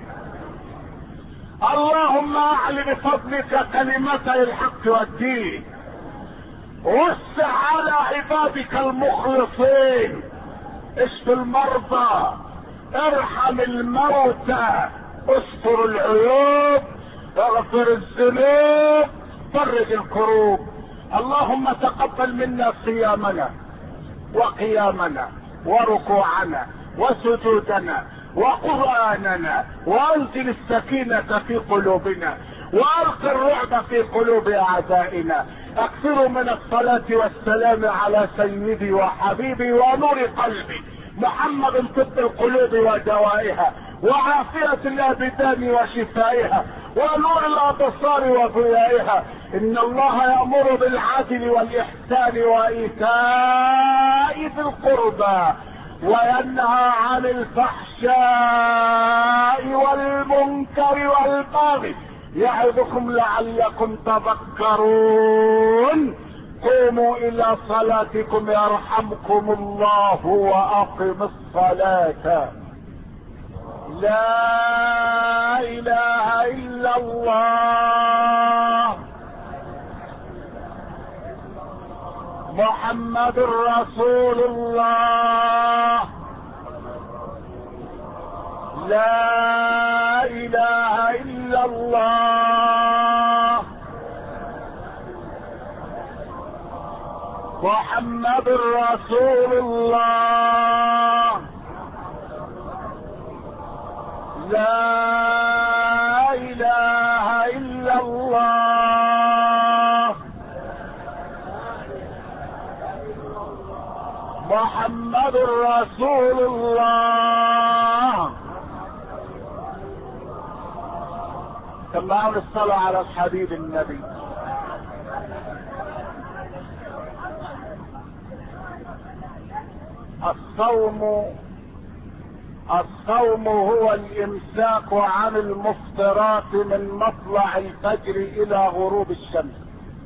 اللهم اعل بفضلك كلمتي الحق والدين، وسع على عبادك المخلصين، اشف المرضى، ارحم الموتى، استر العيوب، اغفر الذنوب، فرج الكروب. اللهم تقبل منا صيامنا وقيامنا وركوعنا وسجودنا وقرآننا، وانزل السكينة في قلوبنا، والق الرعب في قلوب اعدائنا. اكثروا من الصلاة والسلام على سيدي وحبيبي ونور قلبي محمد، طب القلوب ودوائها، وعافية الابدان وشفائها، ونور الابصار وضيائها. ان الله يأمر بالعدل والاحسان وايتاء ذي القربى، وينهى عن الفحشاء والمنكر والبغي، يعظكم لعلكم تذكرون. قوموا الى صلاتكم يرحمكم الله، واقم الصلاة. لا اله الا الله محمد رسول الله. لا اله الا الله محمد رسول الله. لا اله الا الله محمد رسول الله. سمعوا الصلاة على الحبيب النبي. الصوم الصوم هو الامساك عن المفطرات من مطلع الفجر الى غروب الشمس.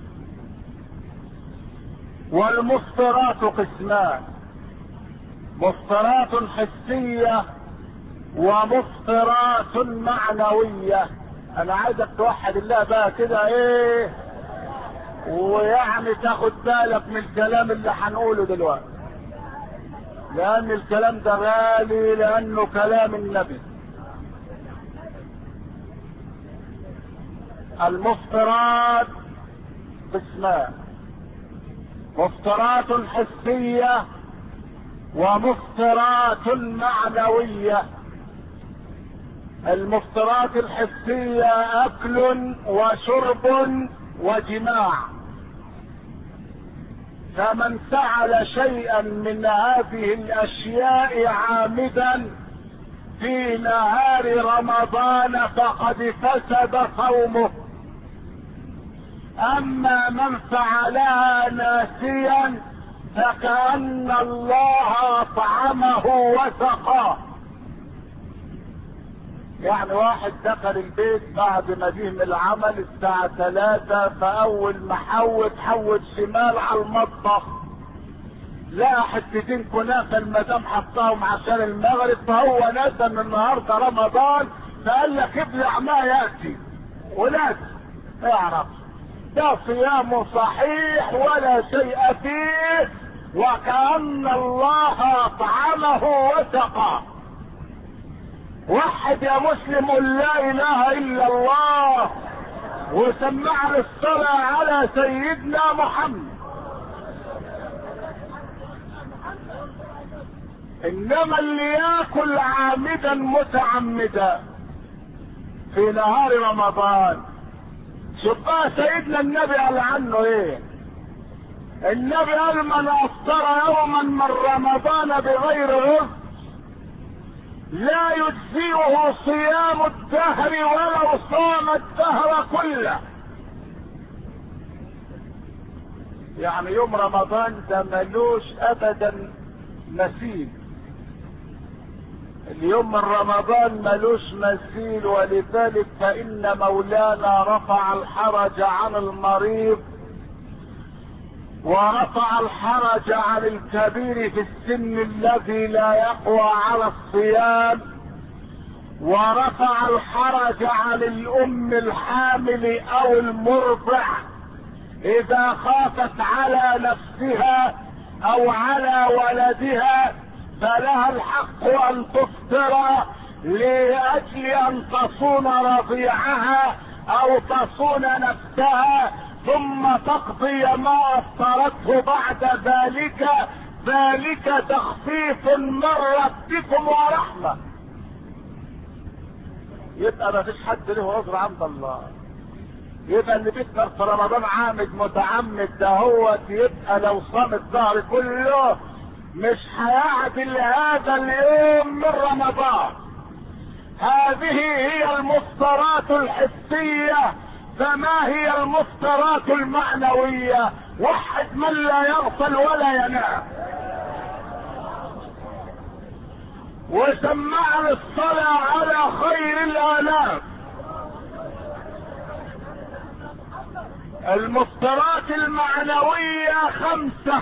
والمفطرات قسمان: مفطرات حسية ومفطرات معنوية. انا عايزك توحد الله بقى كده ايه، ويعني تاخد بالك من الكلام اللي هنقوله دلوقتي، لان الكلام ده غالي، لانه كلام النبي. المفطرات قسمان: مفطرات حسية ومفطرات معنوية. المفطرات الحسية اكل وشرب وجماع، فمن فعل شيئا من هذه الاشياء عامدا في نهار رمضان فقد فسد صومه. اما من فعلها ناسيا فكأن الله اطعمه وسقاه. يعني واحد دخل البيت بعد ما جه من العمل الساعة ثلاثة، فاول ما حوت حوت شمال على المطبخ لقى حتتين كنافة المدام حطاهم عشان المغرب، فهو نسى ان النهارده رمضان، فقال لك ابلع ما ياتي وناسي. اعرف ده صيام صحيح ولا شيء فيه، وكأن الله اطعمه وسقاه. وحد يا مسلم قل لا اله الا الله، وسمعنا الصلاة على سيدنا محمد. انما اللي ياكل عامدا متعمدا في نهار رمضان، شوف بقى سيدنا النبي قال عنه ايه. النبي قال: من افطر يوما من رمضان بغير رزق لا يجزئه صيام الدهر ولو صام الدهر كله. يعني يوم رمضان ده ملوش ابدا مثيل، اليوم من رمضان ملوش مثيل. ولذلك فإن مولانا رفع الحرج عن المريض، ورفع الحرج عن الكبير في السن الذي لا يقوى على الصيام، ورفع الحرج عن الام الحامل او المرضع اذا خافت على نفسها او على ولدها فلها الحق ان تفطر لاجل ان تصون رضيعها او تصون نفسها، ثم تقضي ما افطرته بعد ذلك. ذلك تخفيف من ربكم ورحمة. يبقى ما فيش حد له عذر عند الله. يبقى اللي بيفطر في رمضان عامد متعمد دهوت، يبقى لو صام الدهر كله مش هيعدل هذا اليوم من رمضان. هذه هي المفطرات الحسية، فما هي المفطرات المعنوية؟ وحد من لا يغفل ولا ينام. وسمعنا الصلاة على خير الآلاف. المفطرات المعنوية خمسة،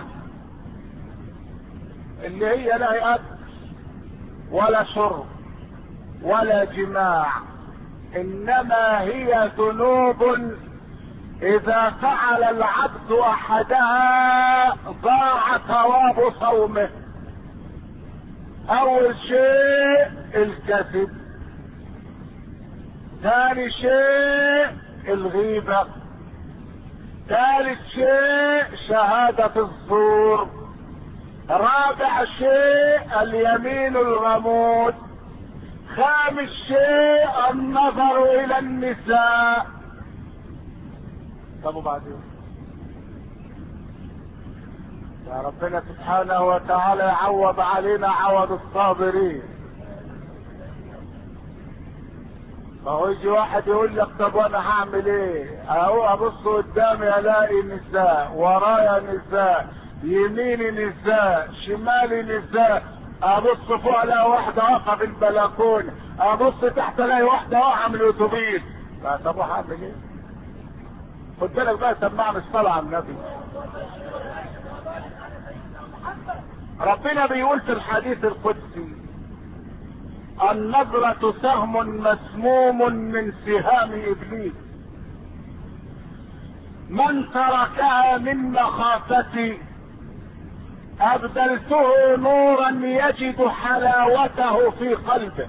اللي هي لا أكل ولا شرب ولا جماع، انما هي ذنوب اذا فعل العبد احدها ضاع ثواب صومه. اول شيء الكذب، ثاني شيء الغيبة، ثالث شيء شهادة الزور، رابع شيء اليمين الغموس، خامس شيء النظر الى النساء. طب وبعدين؟ يا ربنا سبحانه وتعالى يعوض علينا عوض الصابرين. فهو يجي واحد يقول لك طب وانا هعمل ايه؟ اهو ابص قدامي الاقي نساء، ورايا نساء، يميني نساء، شمالي نساء، ابص فوق الاقي واحده واقفه في البلكونه، ابص تحت الاقي واحده واقعه من الاتوبيس. طب هعمل ايه؟ خد بالك بقى، سمعنا الصلاه على النبي. ربنا بيقول في الحديث القدسي: النظرة سهم مسموم من سهام ابليس، من تركها من مخافتي ابدلته نورا يجد حلاوته في قلبه.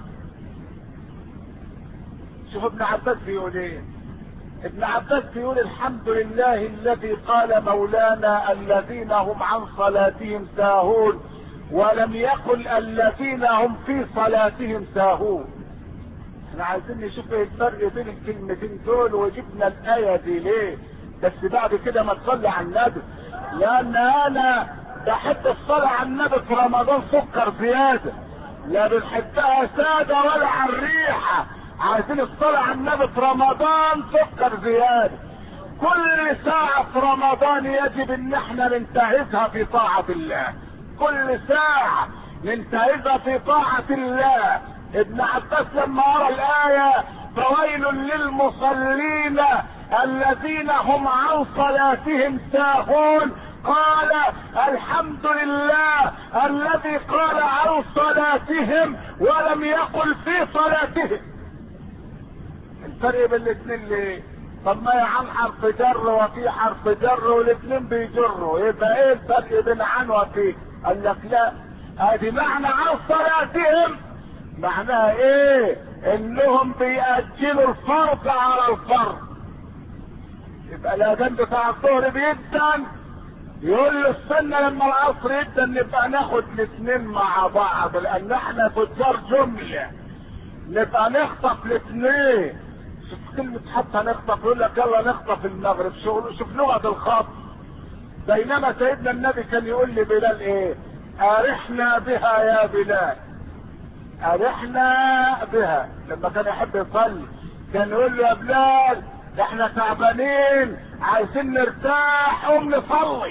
شوف ابن عباس بيقول ايه. ابن عباس بيقول: الحمد لله الذي قال مولانا الذين هم عن صلاتهم ساهون، ولم يقل الذين هم في صلاتهم ساهون. احنا عايزين نشوف ايه الفرق بين الكلمتين دول، وجبنا الايه دي ليه؟ بس بعد كده ما تصلي على النبي، لان انا بحب الصلاه على النبي في رمضان سكر زياده، لا بنحبها ساده ولا على الريحه. عايزين الصلاه على النبي في رمضان سكر زياده. كل ساعه في رمضان يجب ان احنا ننتهزها في طاعه الله، كل ساعه ننتهزها في طاعه الله. ابن عباس لما قرا الايه: فويل للمصلين الذين هم عن صلاتهم ساهون، قال: الحمد لله الذي قال عن صلاتهم ولم يقل في صلاتهم. الفرق بين الاثنين ليه؟ طب ما يا عم حرف جر وفي حرف جر والاثنين بيجروا، يبقى ايه الفرق بين عن وفي؟ قال لك لا، ادي معنى عن صلاتهم معناها ايه؟ انهم بيأجلوا الفرض على الفرض. يبقى الاذان بتاع الظهر بيدن، يقول له السنه لما العصر يدن نبقى ناخد الاثنين مع بعض، لان احنا تجار جمله، نبقى نخطف الاثنين. شوف كلمه حتى نخطف، يقول لك يلا نخطف المغرب. شوف لغه الخطف. بينما سيدنا النبي كان يقول لبلال ايه؟ ارحنا بها يا بلال، ارحنا بها. لما كان يحب يصلي كان يقول له: يا بلال احنا تعبانين عايزين نرتاح، قوم نصلي.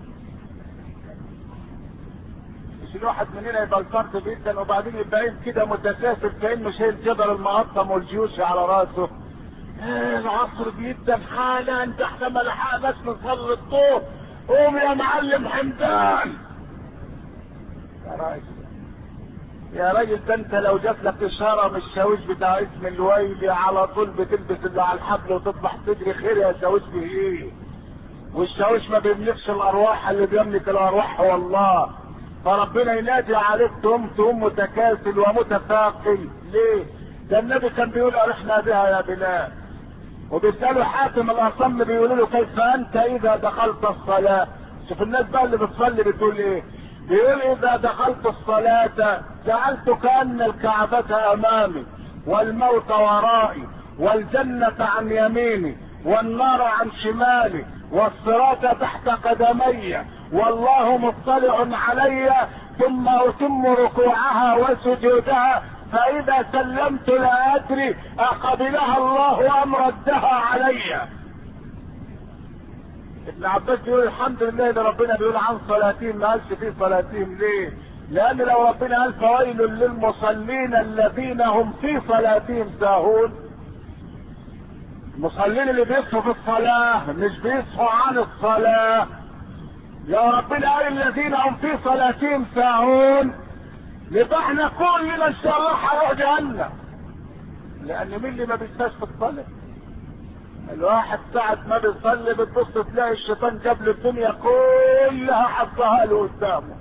مش الواحد مننا يبقى الفرد جدا وبعدين يبقى كده متكاسل كانه شايل جبل المقطم والجيوش على راسه. ايه العصر جدا حالا، انت احنا ما لحقناش نصلي الطوب، قوم يا معلم حمدان. يا راجل يا راجل، ده انت لو جات لك اشاره من الشاويش بتاع اسم الويلي على طول بتلبس اللي على الحبل وتطلع تجري. خير يا شاويش في ايه؟ والشاويش ما بيملكش الارواح، اللي بيملك الارواح هو الله. فربنا ينادي عليك تقوم تقوم متكاسل ومتفاقل ليه؟ ده النبي كان بيقول ارحنا بها يا بلال. وبيسألوا حاتم الاصم بيقولوا له كيف انت اذا دخلت الصلاة؟ شوف الناس بقى اللي بتصلي بتقول ايه؟ بيقول اذا دخلت الصلاة جعلت كأن الكعبة امامي والموت ورائي والجنة عن يميني والنار عن شمالي والصراط تحت قدمي والله مطلع علي ثم اتم ركوعها وسجودها فاذا سلمت لا ادري اقبلها الله ام ردها علي. ابن عباس بيقول الحمد لله ان ربنا بيقول عن صلاتهم ما قالش في صلاتهم ليه؟ لان لو ربنا قال فويل للمصلين الذين هم في صلاتهم ساهون، المصلين اللي بيصحوا في الصلاة مش بيصحوا عن الصلاة. يا ربنا قال الذين هم في صلاتهم ساهون، يبقى احنا كلنا ان شاء الله هنروح جهنم. لان مين اللي ما بيستاش في الصلاة؟ الواحد ساعة ما بيصلي بتبص تلاقي الشيطان جاب له الدنيا كلها حطها له قدامه.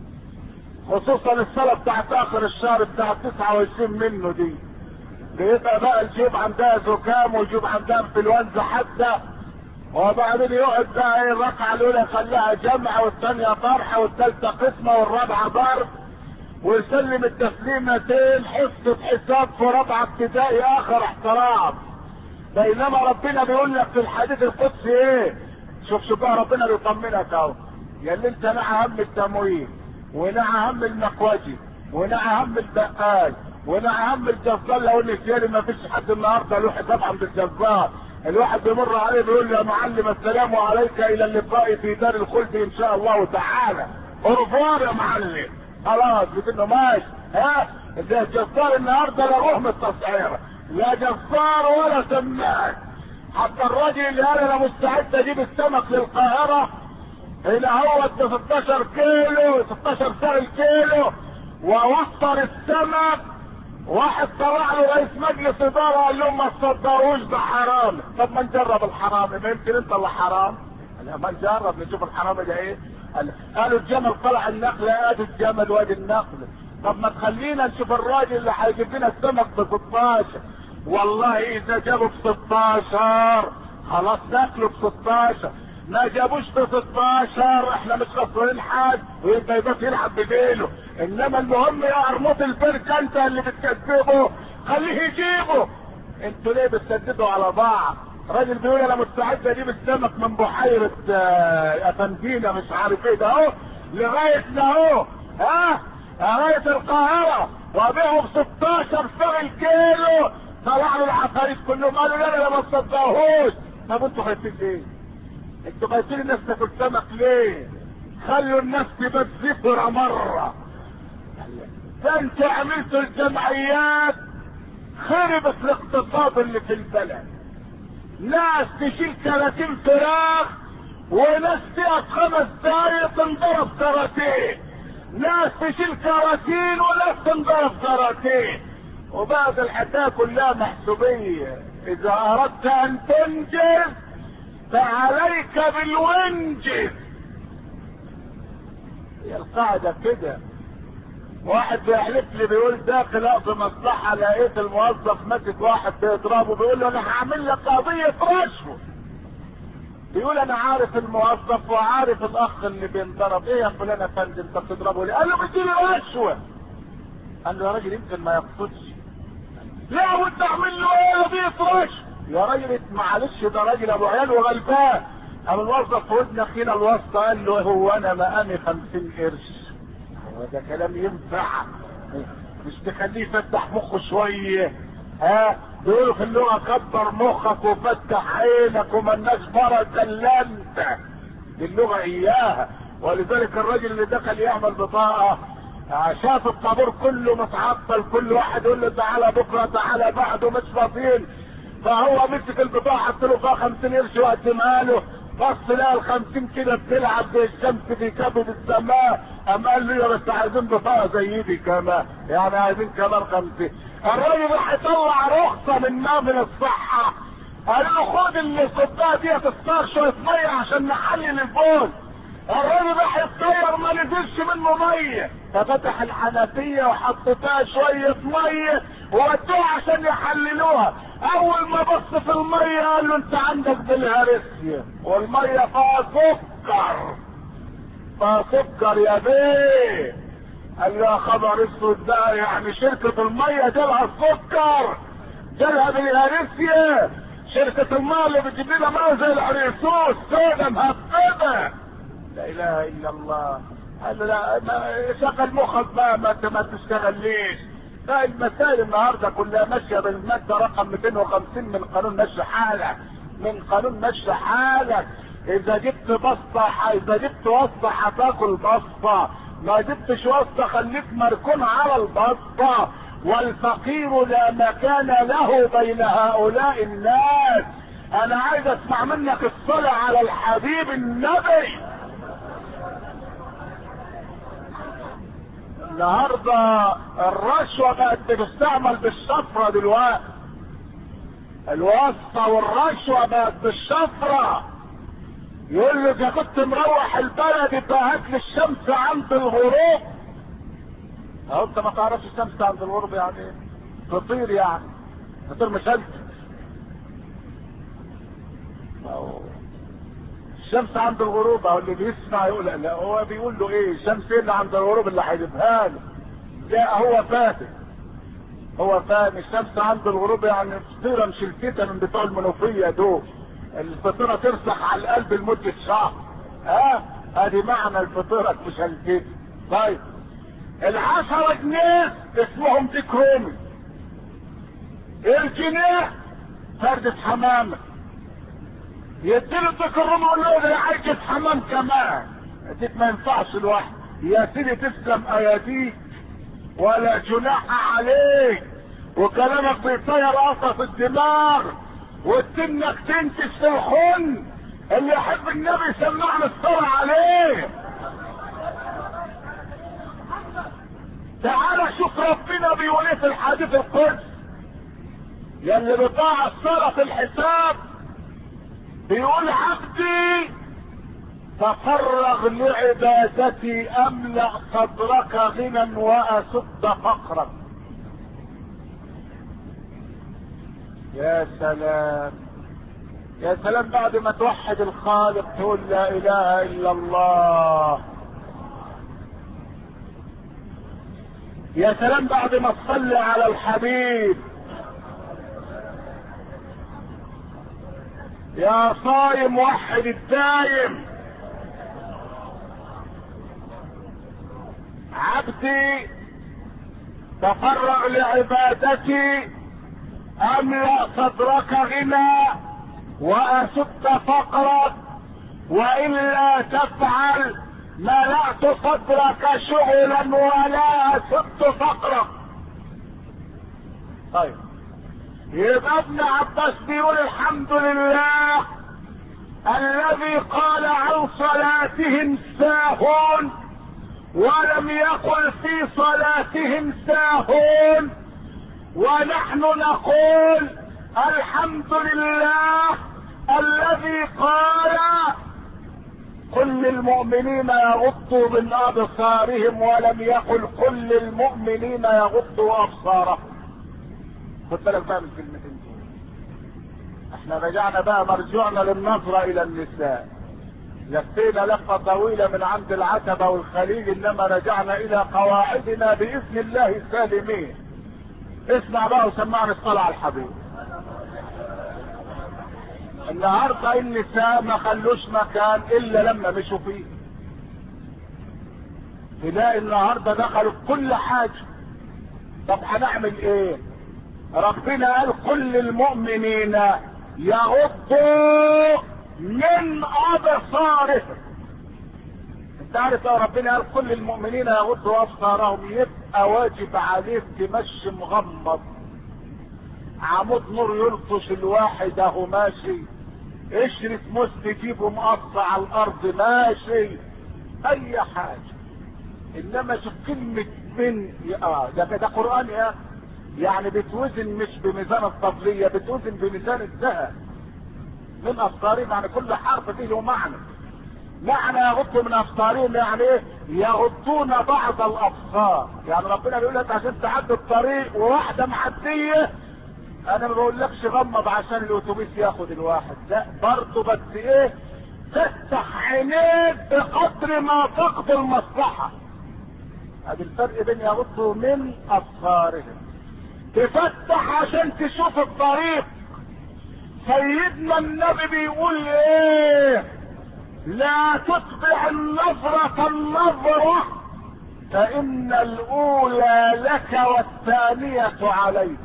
خصوصا الصلاة بتاعت اخر الشهر بتاعت تسعة وعشرين منه دي، بيبقى بقى الجيب عندها زكام والجيب عندها انفلونزا حتى، وبعدين يقعد بقى ايه الركعة الاولى يخليها جمع والثانية طرحة والثالثة قسمة والرابعة ضرب ويسلم التسليمتين حصة حساب في رابعة ابتدائي اخر احترام. بينما ربنا بيقول لك في الحديث القدسي ايه؟ شوف شوف بقى ربنا بيطمنك اهو، يا اللي انت نعى هم التموين ونعى هم المكواجي ونعى هم البقال ونعى هم الجزار. لو نسيان ما فيش حد النهارده له طبعا بالجزار، الواحد بيمر عليه بيقول له يا معلم السلام عليك الى اللقاء في دار الخلد ان شاء الله تعالى. اورفوار يا معلم، خلاص بتقول ماشي. ها ده الجزار النهارده لا روح من التصعيره، لا جزار ولا سماك. حتى الراجل اللي قال انا مستعد اجيب السمك للقاهره هنا هو ستاشر كيلو ستاشر سعر الكيلو ووفر السمك، واحد طلع له رئيس مجلس اداره قال لهم ما تصدروش ده حرام. طب ما نجرب الحرام، ما يمكن انت اللي حرام. قال ما نجرب نشوف الحرام ده ايه. قالوا الجمل طلع النخله ادي الجمل وادي النخله. طب ما تخلينا نشوف الراجل اللي هيجيب لنا السمك ب ستاشر. والله اذا جابوا ب ستاشر خلاص ناكله ب ستاشر، ما جابوش ب ستاشر احنا مش خسرانين حد ويبقى يبقى يلعب بديله. انما المهم يا قرموط البرك انت اللي بتكذبه خليه يجيبه. انتوا ليه بتسددوا على بعض؟ راجل بيقول انا مستعد اجيب السمك من بحيره افندينا مش عارف ايه ده اهو لغايه ده اهو ها لغايه القاهره وابيعه ب ستاشر سعر الكيلو. طلعوا العفاريت كلهم قالوا لا لا ما تصدقوهوش. طب انتوا خايفين ليه؟ انتوا خايفين الناس تاكل سمك ليه؟ خلوا الناس تبقى زفرة مرة. ده انتوا عملتوا الجمعيات خربت الاقتصاد اللي في البلد. ناس تشيل ثلاثين فراخ وناس تقف خمس دقايق تنضرب كراتين، ناس تشيل كراتين وناس تنضرب كراتين. وبعد الحكايه كلها محسوبيه. اذا اردت ان تنجز فعليك بالونجز. هي القاعده كده. واحد بيحلف لي بيقول داخل اقضي مصلحه لقيت الموظف ماسك واحد بيضربه بيقول له انا هعمل لك قضيه رشوه. بيقول انا عارف الموظف وعارف الاخ اللي بينضرب. ايه يا فلان يا فندم انت بتضربه ليه؟ قال له بديني رشوه. قال له يا راجل يمكن ما يقصدش. لا وانت اعمل له ايه قضيه رشوه؟ يا راجل معلش ده راجل ابو عيال وغلبان. قام الموظف في ودن اخينا الوسطى قال له هو انا مقامي خمسين قرش. هو ده كلام ينفع؟ مش تخليه يفتح مخه شويه؟ ها بيقولوا في اللغه كبر مخك وفتح عينك ومالناش بركه الا انت. دي اللغه اياها. ولذلك الراجل اللي دخل يعمل بطاقه شاف الطابور كله متعطل، كل واحد يقول له تعالى بكره تعالى بعده مش فاضيين. فهو مسك البطاقه حط له فيها خمسين قرش وقدمها له، بص لقى الخمسين كده بتلعب بالشمس في كبد السماء. قام قال له بس عايزين بطاقه زي دي كمان، يعني عايزين كمان خمسين. الراجل راح يطلع رخصه من مامن الصحه قال له خد البطاقه دي تختار شويه ميه عشان نحلل البول. الراجل راح يتطير ما نزلش منه ميه، ففتح الحنفيه وحط فيها شويه ميه وودوها عشان يحللوها. اول ما بص في الميه قال له انت عندك بالهارسيا والميه فيها سكر، فيها سكر يا بيه. قال له يا خبر اسود، ده يعني شركه الميه جالها السكر، جالها بالهارسيا. شركه الميه اللي بتجيب لنا ميه زي العريسوس سودا مهببه. لا اله الا الله. قال له لا ما شغل مخك بقى، ما ما تشتغليش. لا المسائل النهارده كلها ماشيه بالماده رقم مئتين وخمسين من قانون مشي حالك، من قانون مشي حالك. اذا جبت بسطه، اذا جبت وسطه هتاكل بسطه، ما جبتش وسطه خليك مركون على البسطه. والفقير لا مكان له بين هؤلاء الناس. انا عايز اسمع منك الصلاة على الحبيب النبي. النهارده الرشوة بقت بتستعمل بالشفرة دلوقتي، الواسطة والرشوة بقت بالشفرة. يقول له اذا كنت مروح البلد يبقى هات لي الشمس عند الغروب. اهو انت ما تعرفش الشمس عند الغروب يعني ايه؟ تطير يعني، تطير مشلت. الشمس عند الغروب، اهو اللي بيسمع يقول لا هو بيقول له ايه الشمس اللي عند الغروب اللي هيجيبها له. لا هو فاتن، هو فاهم الشمس عند الغروب يعني فطيره مشلتته من بتوع المنوفيه دول، الفطيره ترسخ على القلب لمده شهر. ها أه؟ ادي معنى الفطيره مشلتته. طيب العشرة جنيه اسمهم ديك رومي، الجنيه فردة حمامة. يديله ديك الرومي يقول له ده عايز حمام كمان، ديك ما ينفعش لوحده. يا سيدي تسلم اياديك ولا جناح عليك، وكلامك بيطير قصص الدماغ وتنك تنتش في الخن. اللي يحب النبي سمعنا الصلاة عليه. تعالى شوف ربنا بيقول ايه في الحديث القدس، يلي بتاع الصلاة في الحساب بيقول عبدي تفرغ لعبادتي املأ صدرك غنى واسد فقرك. يا سلام يا سلام، بعد ما توحد الخالق تقول لا اله الا الله. يا سلام بعد ما تصلي على الحبيب. يا صايم وحد الدايم. عبدي تفرغ لعبادتي املأ صدرك غنى واسد فقرك، والا تفعل ملأت صدرك شغلا ولا اسد فقرك. طيب يبقى ابن عباس بيقول الحمد لله الذي قال عن صلاتهم ساهون ولم يقل في صلاتهم ساهون، ونحن نقول الحمد لله الذي قال كل المؤمنين يغضوا من ابصارهم ولم يقل كل المؤمنين يغضوا ابصارهم. خد بالك بقى من الكلمتين دول. احنا رجعنا بقى مرجعنا للنظرة الى النساء، لفينا لفة طويلة من عند العتبة والخليج، انما رجعنا الى قواعدنا باذن الله سالمين. اسمع بقى وسمعنا الصلاة على الحبيب. النهارده النساء ما خلوش مكان الا لما مشوا فيه. تلاقي النهارده دخلوا في كل حاجه. طب هنعمل ايه؟ ربنا قال كل المؤمنين يغضوا من ابصارهم. انت عارف لو ربنا قال كل المؤمنين يغضوا ابصارهم يبقى واجب عليك تمشي مغمض، عمود نور يلطش الواحد اهو ماشي، قشرة موس تجيبه مقطع على الارض ماشي، اي حاجة. انما شوف كلمة من اه ده ده قرآن يا يعني بتوزن مش بميزان الطبلية، بتوزن بميزان الذهب. من ابصارهم يعني كل حرف فيه له معنى. معنى يغضوا من ابصارهم يعني ايه؟ يغضون بعض الابصار. يعني ربنا بيقول لك عشان تعدي الطريق وواحده معديه، انا ما بقولكش غمض عشان الاتوبيس ياخد الواحد، لا برضه، بس ايه؟ تفتح عينيك بقدر ما تقضي المصلحه. ادي الفرق بين يغضوا من ابصارهم. تفتح عشان تشوف الطريق. سيدنا النبي بيقول ايه؟ لا تتبع النظرة النظرة فإن الأولى لك والثانية عليك.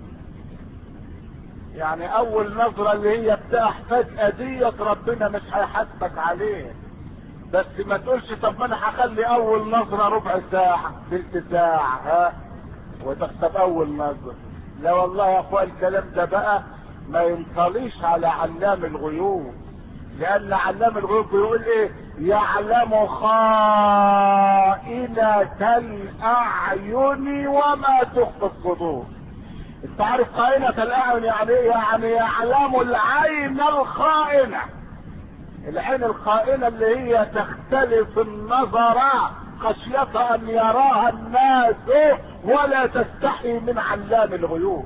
يعني أول نظرة اللي هي بتاع فجأة ديت ربنا مش هيحاسبك عليه، بس ما تقولش طب ما أنا هخلي أول نظرة ربع ساعة تلت ساعة ها وتكتب أول نظرة. لا والله يا أخوان الكلام ده بقى ما ينطليش على علام الغيوب، لأن علام الغيوب بيقول إيه؟ يعلم خائنة الأعين وما تخفي الصدور. أنت عارف خائنة الأعين يعني إيه؟ يعني يعلم العين الخائنة. العين الخائنة اللي هي تختلف النظر خشية أن يراها الناس ولا تستحي من علام الغيوب.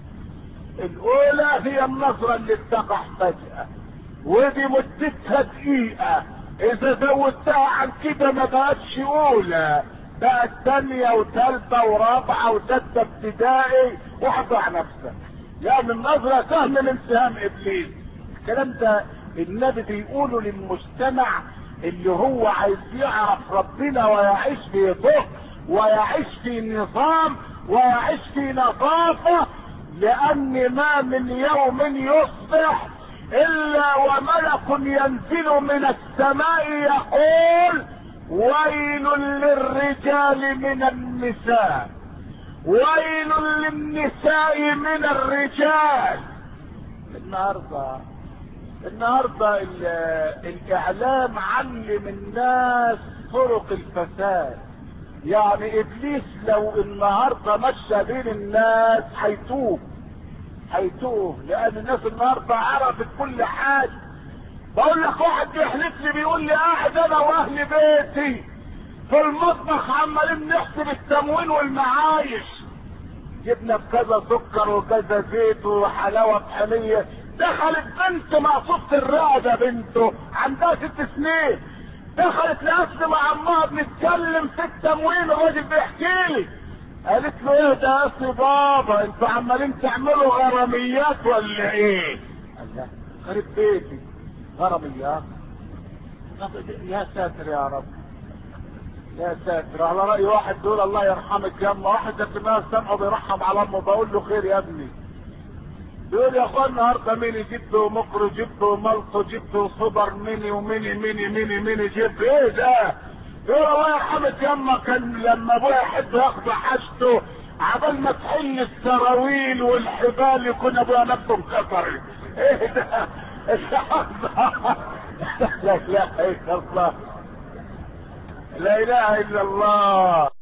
الأولى هي النظرة اللي بتقع فجأة ودي مدتها دقيقة، اذا زودتها عن كده ما بقتش اولى، بقت ثانية وثالثة ورابعة وستة ابتدائي. واحضع نفسك لان النظرة سهم من سهام ابليس. الكلام ده النبي بيقوله للمجتمع اللي هو عايز يعرف ربنا ويعيش في ضوء ويعيش في نظام ويعيش في نظافة، لان ما من يوم يصبح الا وملك ينزل من السماء يقول ويل للرجال من النساء ويل للنساء من الرجال. النهارده النهارده الاعلام علم الناس طرق الفساد. يعني ابليس لو النهارده مشى بين الناس هيتوب هيتوه، لان الناس النهارده عرفت كل حاجه. بقول لك واحد بيحلف لي بيقول لي قاعد انا واهل بيتي في المطبخ عمالين نحسب التموين والمعايش، جبنا بكذا سكر وكذا زيت وحلاوه طحينيه. دخلت بنت مقصوصه الرقبه، بنته عندها ست سنين، دخلت لأسل مع امها بنتكلم في التموين، الراجل بيحكي لي، قالت له ايه ده يا اخي بابا انتوا عمالين تعملوا غراميات ولا ايه؟ قال لا خرب بيتي غراميات. يا ساتر يا رب يا ساتر. على رأي واحد بيقول الله يرحمك يا اما، واحد ده ما سمعه بيرحم على امه، بقول له خير يا ابني. بيقول يا اخوان النهارده ميني جبت ومقر جبت وملط جبت وصبر ميني وميني ميني ميني ميني جبت ايه ده؟ يقول الله يرحمك ياما كان لما ابويا يحب ياخد حاجته عبال ما تحل السراويل والحبال يكون ابويا نفسه مكسر. ايه ده؟ لا اله الا الله لا اله الا الله.